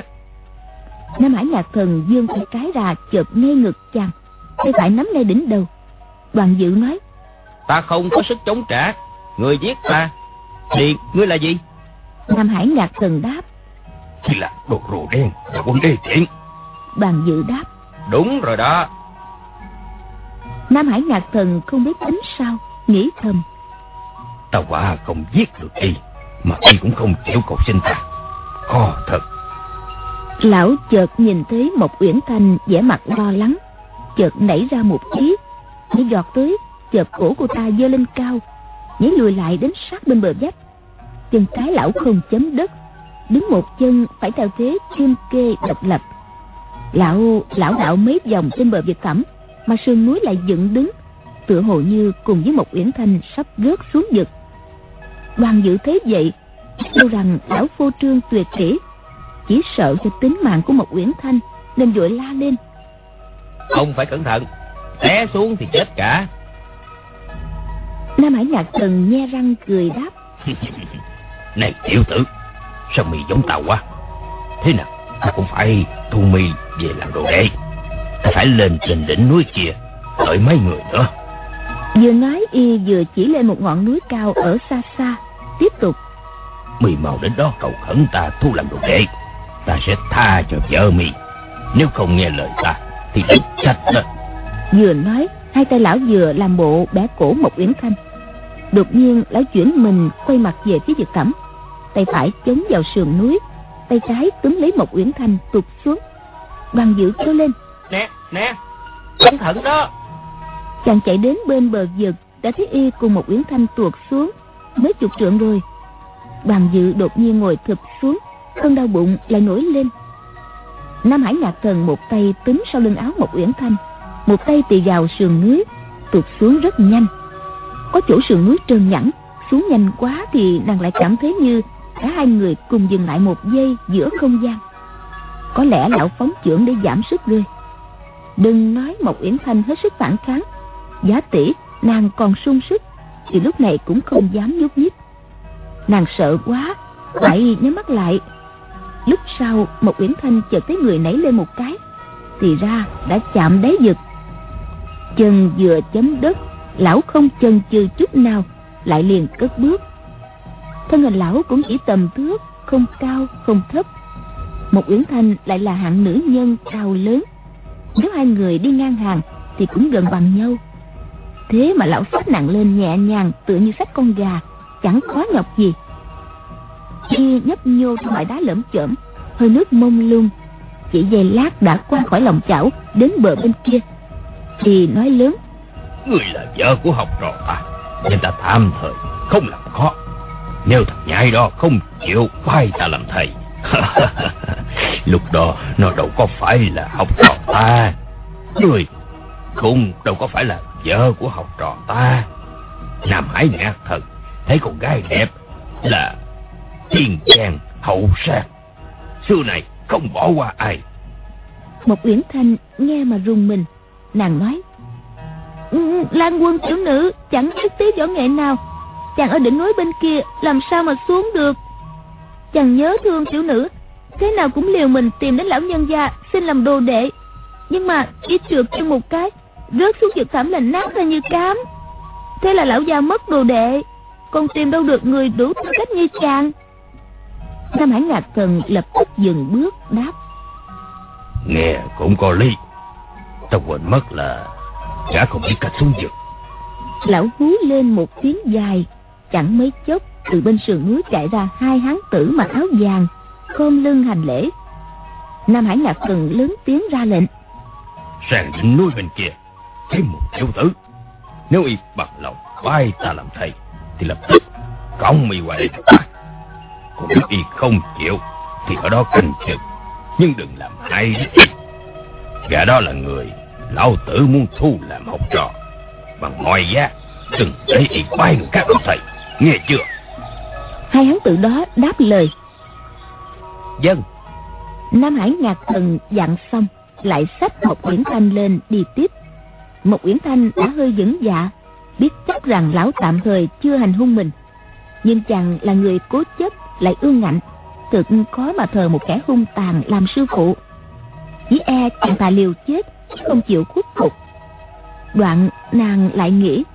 Nam Hải Ngạc Thần giương tay cái ra chộp ngay ngực chàng, tay phải nắm ngay đỉnh đầu. Đoàn Dự nói: Ta không có sức chống trả, người giết ta thì ngươi là gì? Nam Hải Ngạc Thần đáp: chỉ là đồ rùa đen và quân đê tiện. Đoàn Dự đáp. Đúng rồi đó. Nam Hải Ngạc Thần không biết tính sao, nghĩ thầm. Ta quả không giết được y, mà y cũng không chịu cầu xin ta. Khó thật. Lão chợt nhìn thấy Mộc Uyển Thanh vẻ mặt lo lắng, chợt nảy ra một ý, nhảy giọt tới, chợp cổ cô ta giơ lên cao, nhảy lùi lại đến sát bên bờ vách. Chân trái lão không chấm đất, đứng một chân phải theo thế kim kê độc lập. Lão đảo mấy vòng trên bờ vực thẳm, mà sườn núi lại dựng đứng, tựa hồ như cùng với Mộc Uyển Thanh sắp rớt xuống vực. Đoàn Dự thấy vậy, đâu rằng lão phô trương tuyệt kỹ, chỉ sợ cho tính mạng của Mộc Uyển Thanh nên vội la lên. Ông phải cẩn thận, té xuống thì chết cả. Nam Hải Ngạc Thần nhe răng cười đáp. Này tiểu tử, sao mày giống tao quá? Thế nào ta cũng phải thu mi về làm đồ đệ. Ta phải lên trên đỉnh núi kia đợi mấy người nữa. Vừa nói y vừa chỉ lên một ngọn núi cao ở xa xa, tiếp tục. Mì mau đến đó cầu khẩn ta thu làm đồ đệ, ta sẽ tha cho vợ mì. Nếu không nghe lời ta thì đừng trách đó. Vừa nói, hai tay lão vừa làm bộ bẻ cổ Mộc Uyển Thanh. Đột nhiên lão chuyển mình quay mặt về phía vực thẳm, tay phải chống vào sườn núi, tay trái túm lấy Mộc Uyển Thanh tụt xuống. Đoàn Dự kêu lên. Nè, cẩn thận đó. Chàng chạy đến bên bờ vực, đã thấy y cùng Mộc Uyển Thanh tuột xuống mấy chục trượng rồi. Đoàn Dự đột nhiên ngồi thụp xuống, cơn đau bụng lại nổi lên. Nam Hải Ngạc Thần một tay túm sau lưng áo Mộc Uyển Thanh, một tay tì vào sườn núi, tụt xuống rất nhanh. Có chỗ sườn núi trơn nhẵn, xuống nhanh quá thì nàng lại cảm thấy như cả hai người cùng dừng lại một giây giữa không gian. Có lẽ lão phóng chưởng để giảm sức rơi. Đừng nói Mộc Uyển Thanh hết sức phản kháng, giả tỷ nàng còn sung sức thì lúc này cũng không dám nhúc nhích. Nàng sợ quá, phải nhắm mắt lại. Lúc sau Mộc Uyển Thanh chợt thấy người nảy lên một cái, thì ra đã chạm đáy vực. Chân vừa chấm đất, lão không chần chừ chút nào, lại liền cất bước. Thân hình lão cũng chỉ tầm thước, không cao không thấp. Mộc Uyển Thanh lại là hạng nữ nhân cao lớn, nếu hai người đi ngang hàng thì cũng gần bằng nhau. Thế mà lão xách nặng lên nhẹ nhàng, tựa như xách con gà, chẳng khó nhọc gì. Khi nhấp nhô trong bãi đá lởm chởm, hơi nước mông lung, chỉ giây lát đã qua khỏi lòng chảo đến bờ bên kia, thì nói lớn. Người là vợ của học trò ta, nên ta tạm thời không làm khó. Nếu thằng nhãi đó không chịu bái ta làm thầy, lúc đó nó đâu có phải là học trò ta. Người cũng đâu có phải là vợ của học trò ta. Nam Hải Ngạc Thần thấy con gái đẹp là thiên trang hậu sát, xưa này không bỏ qua ai. Mộc Uyển Thanh nghe mà rùng mình, nàng nói. Lan Quân tiểu nữ chẳng biết tí võ nghệ nào, chàng ở đỉnh núi bên kia làm sao mà xuống được. Chàng nhớ thương tiểu nữ, thế nào cũng liều mình tìm đến lão nhân gia xin làm đồ đệ, nhưng mà chỉ trượt chân một cái, rớt xuống vực thẳm là nát ra như cám. Thế là lão gia mất đồ đệ, còn tìm đâu được người đủ tư cách như chàng. Nam Hải Ngạc Thần lập tức dừng bước đáp. Nghe cũng có lý, ta quên mất là gã không biết cách xuống vực. Lão hú lên một tiếng dài, chẳng mấy chốc từ bên sườn núi chạy ra hai hán tử mặc áo vàng, khom lưng hành lễ. Nam Hải Ngạc Thần lớn tiếng ra lệnh. Sang đỉnh núi bên kia thấy một tiểu tử, nếu y bằng lòng bái ta làm thầy thì lập tức cõng y qua đây cho ta. Còn nếu y không chịu thì ở đó canh chừng, nhưng đừng làm hay đến y. Gã đó là người lão tử muốn thu làm học trò, bằng mọi giá đừng để y bái người khác làm thầy, nghe chưa? Hai hán tử đó đáp lời. Dân. Nam Hải Ngạc Thần dặn xong, lại xách Mộc Uyển Thanh lên đi tiếp. Mộc Uyển Thanh đã hơi vững dạ, biết chắc rằng lão tạm thời chưa hành hung mình, nhưng chàng là người cố chấp lại ương ngạnh, thực khó mà thờ một kẻ hung tàn làm sư phụ. Chỉ e chàng ta liều chết không chịu khuất phục. Đoạn nàng lại nghĩ,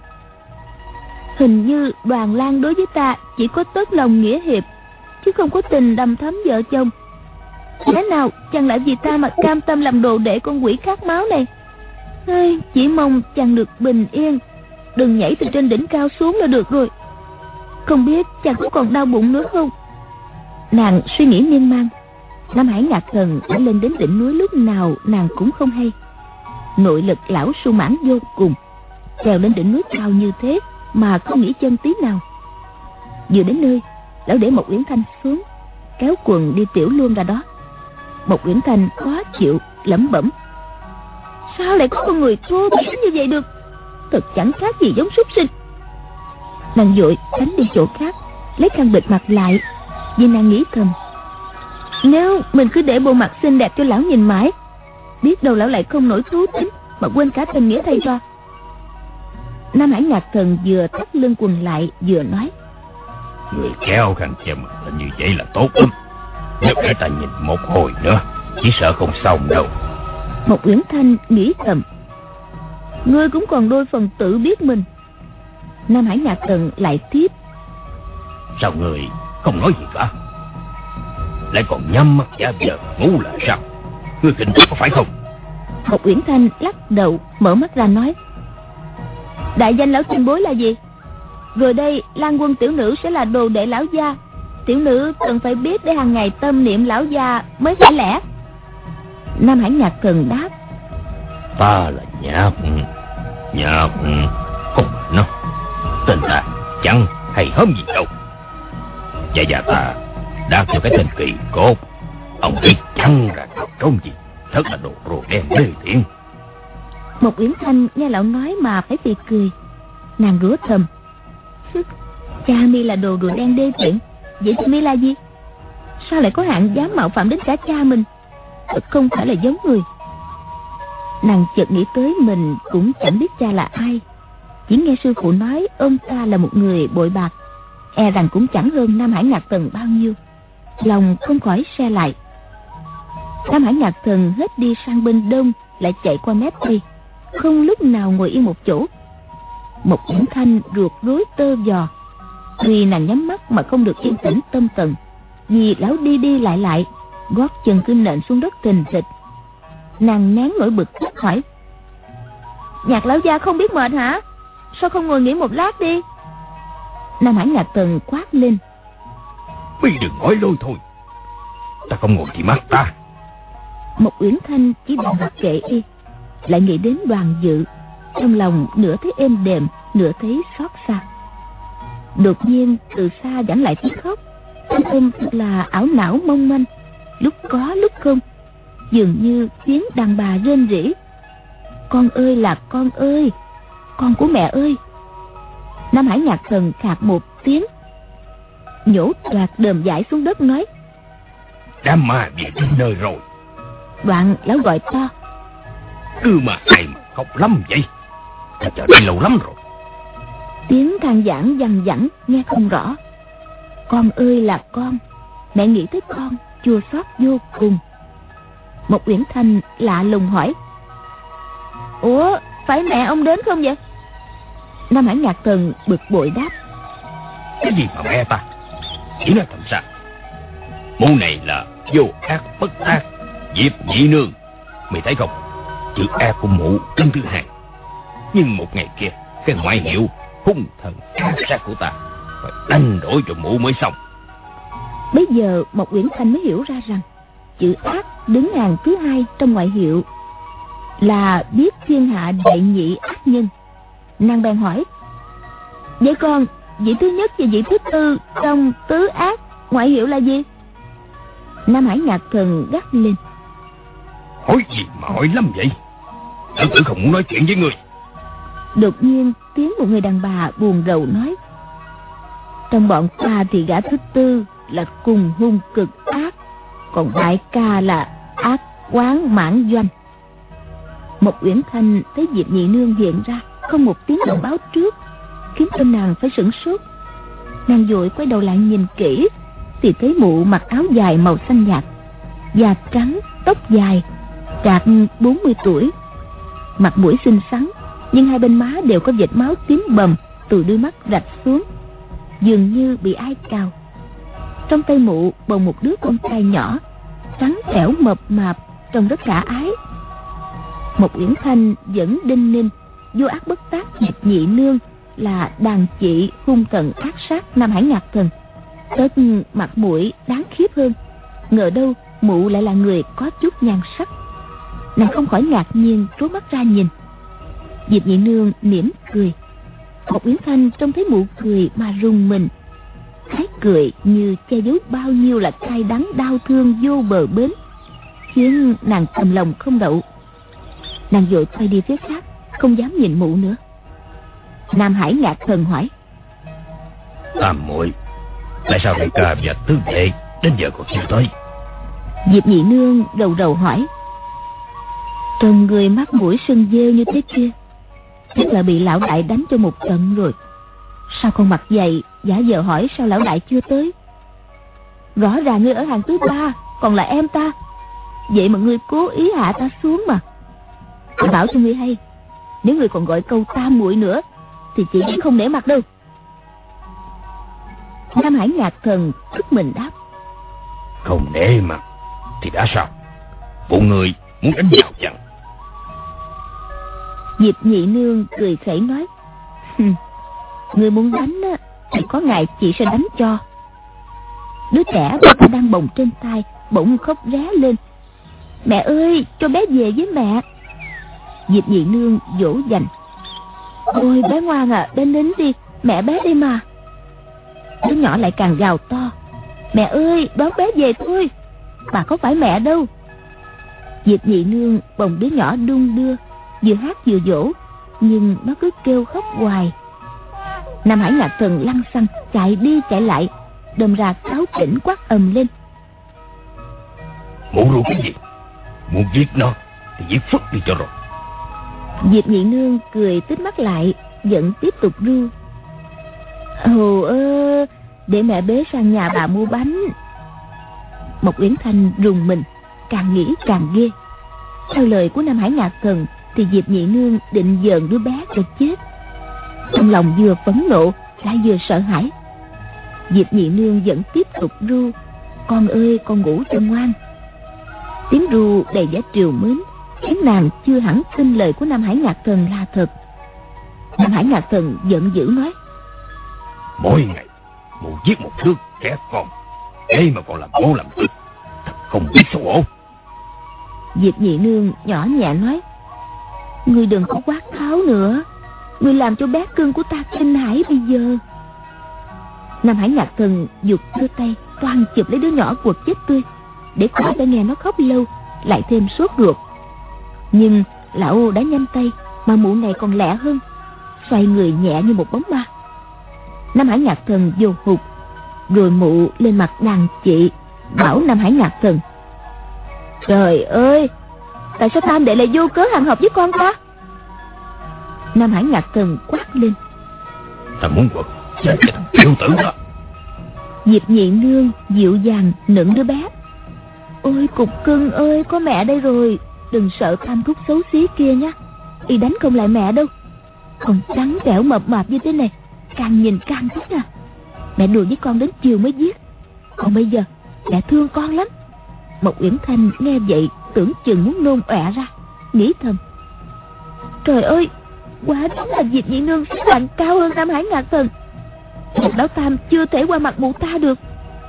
hình như Đoàn Lan đối với ta chỉ có tốt lòng nghĩa hiệp, chứ không có tình đầm thấm vợ chồng. Lẽ nào chàng lại vì ta mà cam tâm làm đồ đệ con quỷ khát máu này? Chỉ mong chàng được bình yên, đừng nhảy từ trên đỉnh cao xuống là được rồi. Không biết chàng có còn đau bụng nữa không? Nàng suy nghĩ miên man. Nam Hải Ngạc Thần đã lên đến đỉnh núi lúc nào nàng cũng không hay. Nội lực lão sung mãn vô cùng, trèo lên đỉnh núi cao như thế mà không nghỉ chân tí nào. Vừa đến nơi, lão để Mộc Uyển Thanh xuống, kéo quần đi tiểu luôn ra đó. Mộc Uyển Thanh khó chịu lẩm bẩm: sao lại có con người thô bỉ như vậy được? Thật chẳng khác gì giống súc sinh. Nàng vội tránh đi chỗ khác, lấy khăn bịt mặt lại, vì nàng nghĩ thầm: nếu mình cứ để bộ mặt xinh đẹp cho lão nhìn mãi, biết đâu lão lại không nổi thú tính mà quên cả tình nghĩa thầy trò. Nam Hải Ngạc Thần vừa thắt lưng quần lại vừa nói: người kéo khăn che mặt như vậy là tốt lắm. Nếu để ta nhìn một hồi nữa, chỉ sợ không xong đâu. Mộc Uyển Thanh nghĩ thầm: ngươi cũng còn đôi phần tự biết mình. Nam Hải Ngạc Thần lại tiếp: sao người không nói gì cả, lại còn nhắm mắt giả vờ ngủ là sao? Ngươi kinh có phải không? Mộc Uyển Thanh lắc đầu, mở mắt ra nói: đại danh lão tiền bối là gì? Rồi đây Lan Quân tiểu nữ sẽ là đồ đệ lão gia, tiểu nữ cần phải biết để hàng ngày tâm niệm lão gia mới phải lẽ. Nam Hải Ngạc Thần đáp: ta là Nhạc không nó tên ta chẳng hay hớm gì đâu. Cha già ta đã cho cái tên Kỳ Cốt, ông biết chăng ra trốn gì, thật là đồ rồ đen đê tiện. Mộc Uyển Thanh nghe lão nói mà phải phì cười. Nàng rủa thầm: cha mi là đồ rùa đen đê tiện, vậy cha mi là gì? Sao lại có hạng dám mạo phạm đến cả cha mình? Thật không phải là giống người. Nàng chợt nghĩ tới mình cũng chẳng biết cha là ai, chỉ nghe sư phụ nói ông ta là một người bội bạc, e rằng cũng chẳng hơn Nam Hải Ngạc Thần bao nhiêu. Lòng không khỏi se lại. Nam Hải Ngạc Thần hết đi sang bên đông, lại chạy qua mép tây, không lúc nào ngồi yên một chỗ. Mộc Uyển Thanh ruột rối tơ vò. Tuy nàng nhắm mắt mà không được yên tĩnh tâm thần, vì lão đi đi lại, gót chân cứ nện xuống đất thình thịch. Nàng nén nỗi bực tức hỏi: Nhạc lão gia không biết mệt hả? Sao không ngồi nghỉ một lát đi? Nam Hải Ngạc Thần quát lên: Mi đừng nói lôi thôi, ta không ngồi thì mát ta. Mộc Uyển Thanh chỉ đành mặc kệ y, lại nghĩ đến Đoàn Dự, trong lòng nửa thấy êm đềm, nửa thấy xót xa. Đột nhiên từ xa vẳng lại tiếng khóc, thanh âm thật là ảo não mong manh, lúc có lúc không, dường như tiếng đàn bà rên rỉ: Con ơi là con ơi, con của mẹ ơi. Nam Hải Ngạc Thần khạc một tiếng, nhổ toạc đờm vải xuống đất nói: Đám ma về đến nơi rồi. Đoạn lão gọi to: Đưa mà ai mà khóc lắm vậy? Ta chờ đây lâu lắm rồi. Tiếng than vãn văng vẳng nghe không rõ. Con ơi là con, mẹ nghĩ tới con chua xót vô cùng. Mộc Uyển Thanh lạ lùng hỏi: Ủa, phải mẹ ông đến không vậy? Nam Hải Ngạc Thần bực bội đáp: Cái gì mà mẹ ta? Chỉ nói thật sao? Mụ này là vô ác bất ác, Diệp Nhị Nương. Mày thấy không, chữ ác của mụ đứng thứ hai. Nhưng một ngày kia, cái ngoại hiệu hung thần ác sát của ta phải đánh đổi cho mụ mới xong. Bây giờ Mộc Uyển Thanh mới hiểu ra rằng chữ ác đứng hàng thứ hai trong ngoại hiệu là biết thiên hạ đệ nhị ác nhân. Nàng bèn hỏi: Vậy con, vị thứ nhất và vị thứ tư trong tứ ác ngoại hiệu là gì? Nam Hải Ngạc Thần gắt lên: Hỏi gì mà hỏi lắm vậy? Tử tử không muốn nói chuyện với người. Đột nhiên tiếng một người đàn bà buồn rầu nói: Trong bọn ta thì gã thứ tư là cùng hung cực ác, còn đại ca là ác quán mãn doanh. Mộc Uyển Thanh thấy Diệp Nhị Nương hiện ra, không một tiếng động báo trước, khiến cho nàng phải sửng sốt. Nàng vội quay đầu lại nhìn kỹ, thì thấy mụ mặc áo dài màu xanh nhạt, da trắng, tóc dài, trạc 40 tuổi, mặt mũi xinh xắn, nhưng hai bên má đều có vệt máu tím bầm từ đôi mắt rạch xuống, dường như bị ai cào. Trong tay mụ bồng một đứa con trai nhỏ, trắng trẻo mập mạp, trông rất khả ái. Một Uyển Thanh vẫn đinh ninh vô ác bất tác Diệp Nhị Nương là đàn chị hung tận ác sát Nam Hải Ngạc Thần, tất mặt mũi đáng khiếp hơn. Ngờ đâu mụ lại là người có chút nhan sắc. Nàng không khỏi ngạc nhiên trố mắt ra nhìn. Diệp Nhị Nương mỉm cười. Một Uyển Thanh trông thấy mụ cười mà rùng mình. Cái cười như che giấu bao nhiêu là cay đắng đau thương vô bờ bến, khiến nàng cầm lòng không đậu. Nàng vội quay đi phía khác, không dám nhìn mụ nữa. Nam Hải Ngạc Thần hỏi: Tam muội, tại sao đại ca và tứ đệ đến giờ còn chưa tới? Diệp Nhị Nương rầu rầu hỏi: Trông người mắt mũi sưng dêu như thế kia, chắc là bị lão đại đánh cho một trận rồi. Sao con mặt dày giả vờ hỏi sao lão đại chưa tới? Rõ ràng ngươi ở hàng thứ ba, còn là em ta, vậy mà ngươi cố ý hạ ta xuống mà. Tôi bảo cho ngươi hay, nếu ngươi còn gọi câu tam muội nữa thì chị cũng không nể mặt đâu. Nam Hải Ngạc Thần tức mình đáp: Không nể mặt thì đã sao? Bộ người muốn đánh nhau chẳng? Diệp Nhị Nương cười khẩy nói: Người muốn đánh á, thì có ngày chị sẽ đánh cho. Đứa trẻ bà ta đang bồng trên tay bỗng khóc ré lên: Mẹ ơi, cho bé về với mẹ. Diệp Nhị Nương dỗ dành: Ôi bé ngoan à, bé nín đi, mẹ bé đi mà. Đứa nhỏ lại càng gào to: Mẹ ơi, đón bé về thôi, bà có phải mẹ đâu. Diệp Nhị Nương bồng đứa nhỏ đung đưa, vừa hát vừa dỗ, nhưng nó cứ kêu khóc hoài. Nam Hải Ngạc Thần lăn xăng chạy đi chạy lại, đâm ra cáu kỉnh quát ầm lên: Mụ ru cái gì? Muốn giết nó thì giết phức đi cho rồi. Diệp Nhị Nương cười tít mắt lại, vẫn tiếp tục ru: Ồ ơ, để mẹ bế sang nhà bà mua bánh. Một Uyển Thanh rùng mình, càng nghĩ càng ghê. Theo lời của Nam Hải Ngạc Thần thì Diệp Nhị Nương định giờn đứa bé cho chết. Trong lòng vừa phẫn nộ lại vừa sợ hãi. Diệp Nhị Nương vẫn tiếp tục ru: Con ơi, con ngủ cho ngoan. Tiếng ru đầy vẻ trìu mến khiến nàng chưa hẳn tin lời của Nam Hải Ngạc Thần là thật. Nam Hải Ngạc Thần giận dữ nói: Mỗi ngày mụ giết một đứa trẻ con, đây mà còn làm bố làm tức, thật không biết xấu hổ. Diệp Nhị Nương nhỏ nhẹ nói: Ngươi đừng có quát tháo nữa, ngươi làm cho bé cưng của ta kinh hãi bây giờ. Nam Hải Ngạc Thần giục đưa tay toan chụp lấy đứa nhỏ quật chết tươi, để khỏi phải nghe nó khóc lâu lại thêm sốt ruột. Nhưng lão đã nhanh tay, mà mụ này còn lẹ hơn, xoay người nhẹ như một bóng ma. Nam Hải Ngạc Thần vô hụt, rồi mụ lên mặt đàn chị bảo Nam Hải Ngạc Thần: Trời ơi, tại sao tam đệ lại vô cớ hàng hợp với con ta? Nam Hải Ngạc Thần quát lên: Ta muốn quật chết cái thằng tiểu tử đó. Diệp Nhị Nương dịu dàng nựng đứa bé: Ôi cục cưng ơi, có mẹ đây rồi, đừng sợ tam thúc xấu xí kia nhá, y đánh không lại mẹ đâu. Còn trắng trẻo mập mạp như thế này, càng nhìn càng thích à. Mẹ đùa với con đến chiều mới giết, còn bây giờ mẹ thương con lắm. Một Uyển Thanh nghe vậy tưởng chừng muốn nôn ọe ra, nghĩ thầm: Trời ơi, quả đúng là Diệp Nhị Nương sức mạnh cao hơn Nam Hải Ngạc Thần. Một lão tam chưa thể qua mặt mụ ta được.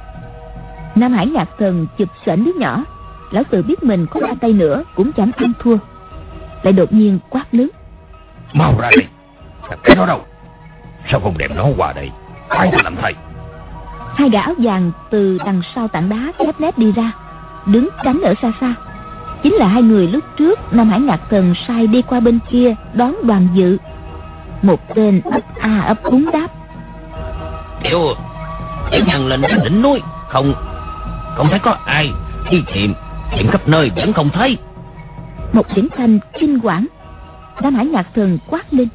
Nam Hải Ngạc Thần chụp xẻnh đứa nhỏ, lão tự biết mình có ba tay nữa cũng chẳng ăn thua, lại đột nhiên quát lớn: Mau ra đây, thằng cái đó đâu? Sao không đem nó qua đây, ai ta làm thầy? Hai gã áo vàng từ đằng sau tảng đá khép nép đi ra, đứng tránh ở xa xa. Chính là hai người lúc trước Nam Hải Ngạc Thần sai đi qua bên kia đón Đoàn Dự. Một tên ấp a ấp úng đáp: Tiểu nhân lên đến đỉnh núi, không thấy có ai, đi tìm khắp nơi vẫn không thấy. Một Uyển Thanh kinh quản. Nam Hải Ngạc Thần quát lên: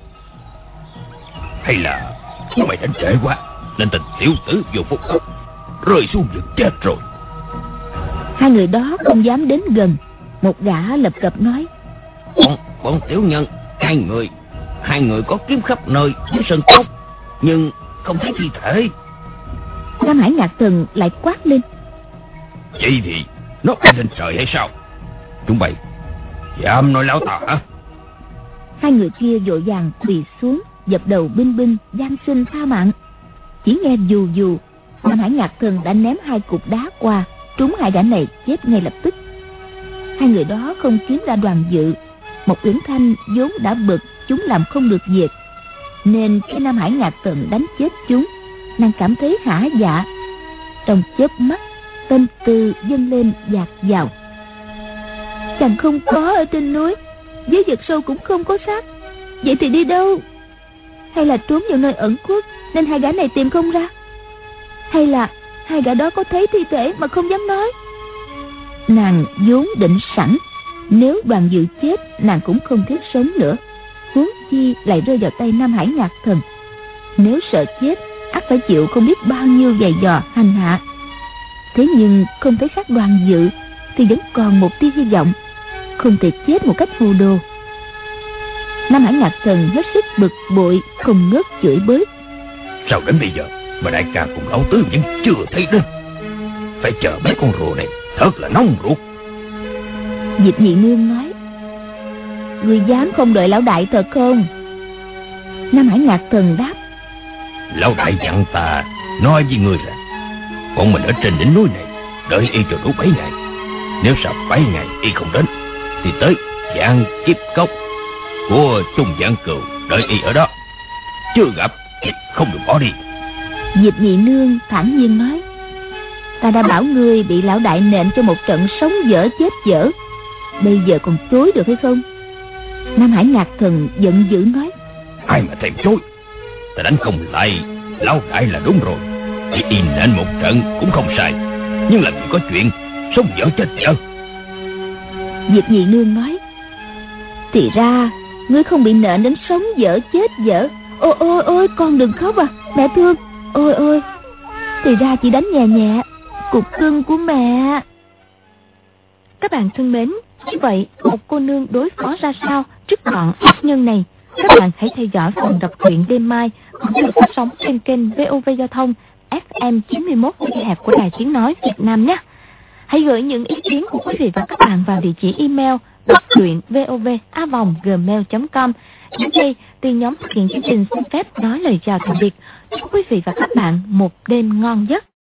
Hay là chúng mày đánh trễ quá nên tình tiểu tử vô phúc rơi xuống vực chết rồi. Hai người đó không dám đến gần. Một gã lập cập nói: Bọn tiểu nhân hai người có kiếm khắp nơi dưới sân cốc, nhưng không thấy thi thể. Nam Hải Ngạc Thần lại quát lên: Vậy thì Nó bay lên trời hay sao? Chúng bay dám nói láo ta hả? Hai người kia vội vàng quỳ xuống, dập đầu binh binh van xin tha mạng. Chỉ nghe dù dù, Nam Hải Ngạc Thần đã ném 2 cục đá qua, trúng hai gã này chết ngay lập tức. Hai người đó không kiếm ra Đoàn Dự. Một Uyển Thanh vốn đã bực chúng làm không được việc, nên khi Nam Hải Ngạc Thần đánh chết chúng, nàng cảm thấy hả dạ. Trong chớp mắt, tâm tư dâng lên dạt dào. Chàng không có ở trên núi, dưới vực sâu cũng không có xác, vậy thì đi đâu? Hay là trốn vào nơi ẩn khuất nên hai gã này tìm không ra? Hay là hai gã đó có thấy thi thể mà không dám nói? Nàng vốn định sẵn, nếu Đoàn Dự chết nàng cũng không thiết sống nữa, huống chi lại rơi vào tay Nam Hải Ngạc Thần. Nếu sợ chết, ắt phải chịu không biết bao nhiêu giày dò hành hạ. Thế nhưng không thấy xác Đoàn Dự thì vẫn còn một tia hy vọng, không thể chết một cách hồ đồ. Nam Hải Ngạc Thần hết sức bực bội, không ngớt chửi bới. Sao đến bây giờ mà đại ca cùng lão tứ vẫn chưa thấy đến? Phải chờ mấy con rùa này thật là nóng ruột. Diệp Nhị Nương nói: Ngươi dám không đợi lão đại thật không? Nam Hải Ngạc Thần đáp: Lão đại dặn ta nói với ngươi là bọn mình ở trên đỉnh núi này đợi y cho đủ 7 ngày. Nếu sau 7 ngày y không đến thì tới Vạn Kiếp Cốc của Trung Vạn Cừu đợi y ở đó. Chưa gặp thì không được bỏ đi. Diệp Nhị Nương thản nhiên nói: Ta đã bảo ngươi bị lão đại nện cho một trận sống dở chết dở, bây giờ còn chối được hay không? Nam Hải Ngạc Thần giận dữ nói: Ai mà thèm chối, ta đánh không lại lão đại là đúng rồi. Bị y nện một trận cũng không sai, nhưng làm gì có chuyện sống dở chết dở. Diệp Nhị Nương nói: Thì ra ngươi không bị nện đến sống dở chết dở. Ôi ôi ôi, con đừng khóc à, mẹ thương. Ôi ôi, thì ra chỉ đánh nhẹ nhẹ, cục cưng của mẹ. Các bạn thân mến, như vậy một cô nương đối phó ra sao trước bọn ác nhân này? Các bạn hãy theo dõi phần đọc truyện đêm mai cũng được phát sóng trên kênh VOV Giao thông FM 91 MHz của Đài Tiếng Nói Việt Nam nhé. Hãy gửi những ý kiến của quý vị và các bạn vào địa chỉ email đọc truyện vov@gmail.com. Đến đây, từ nhóm thực hiện chương trình xin phép nói lời chào tạm biệt. Chúc quý vị và các bạn một đêm ngon giấc.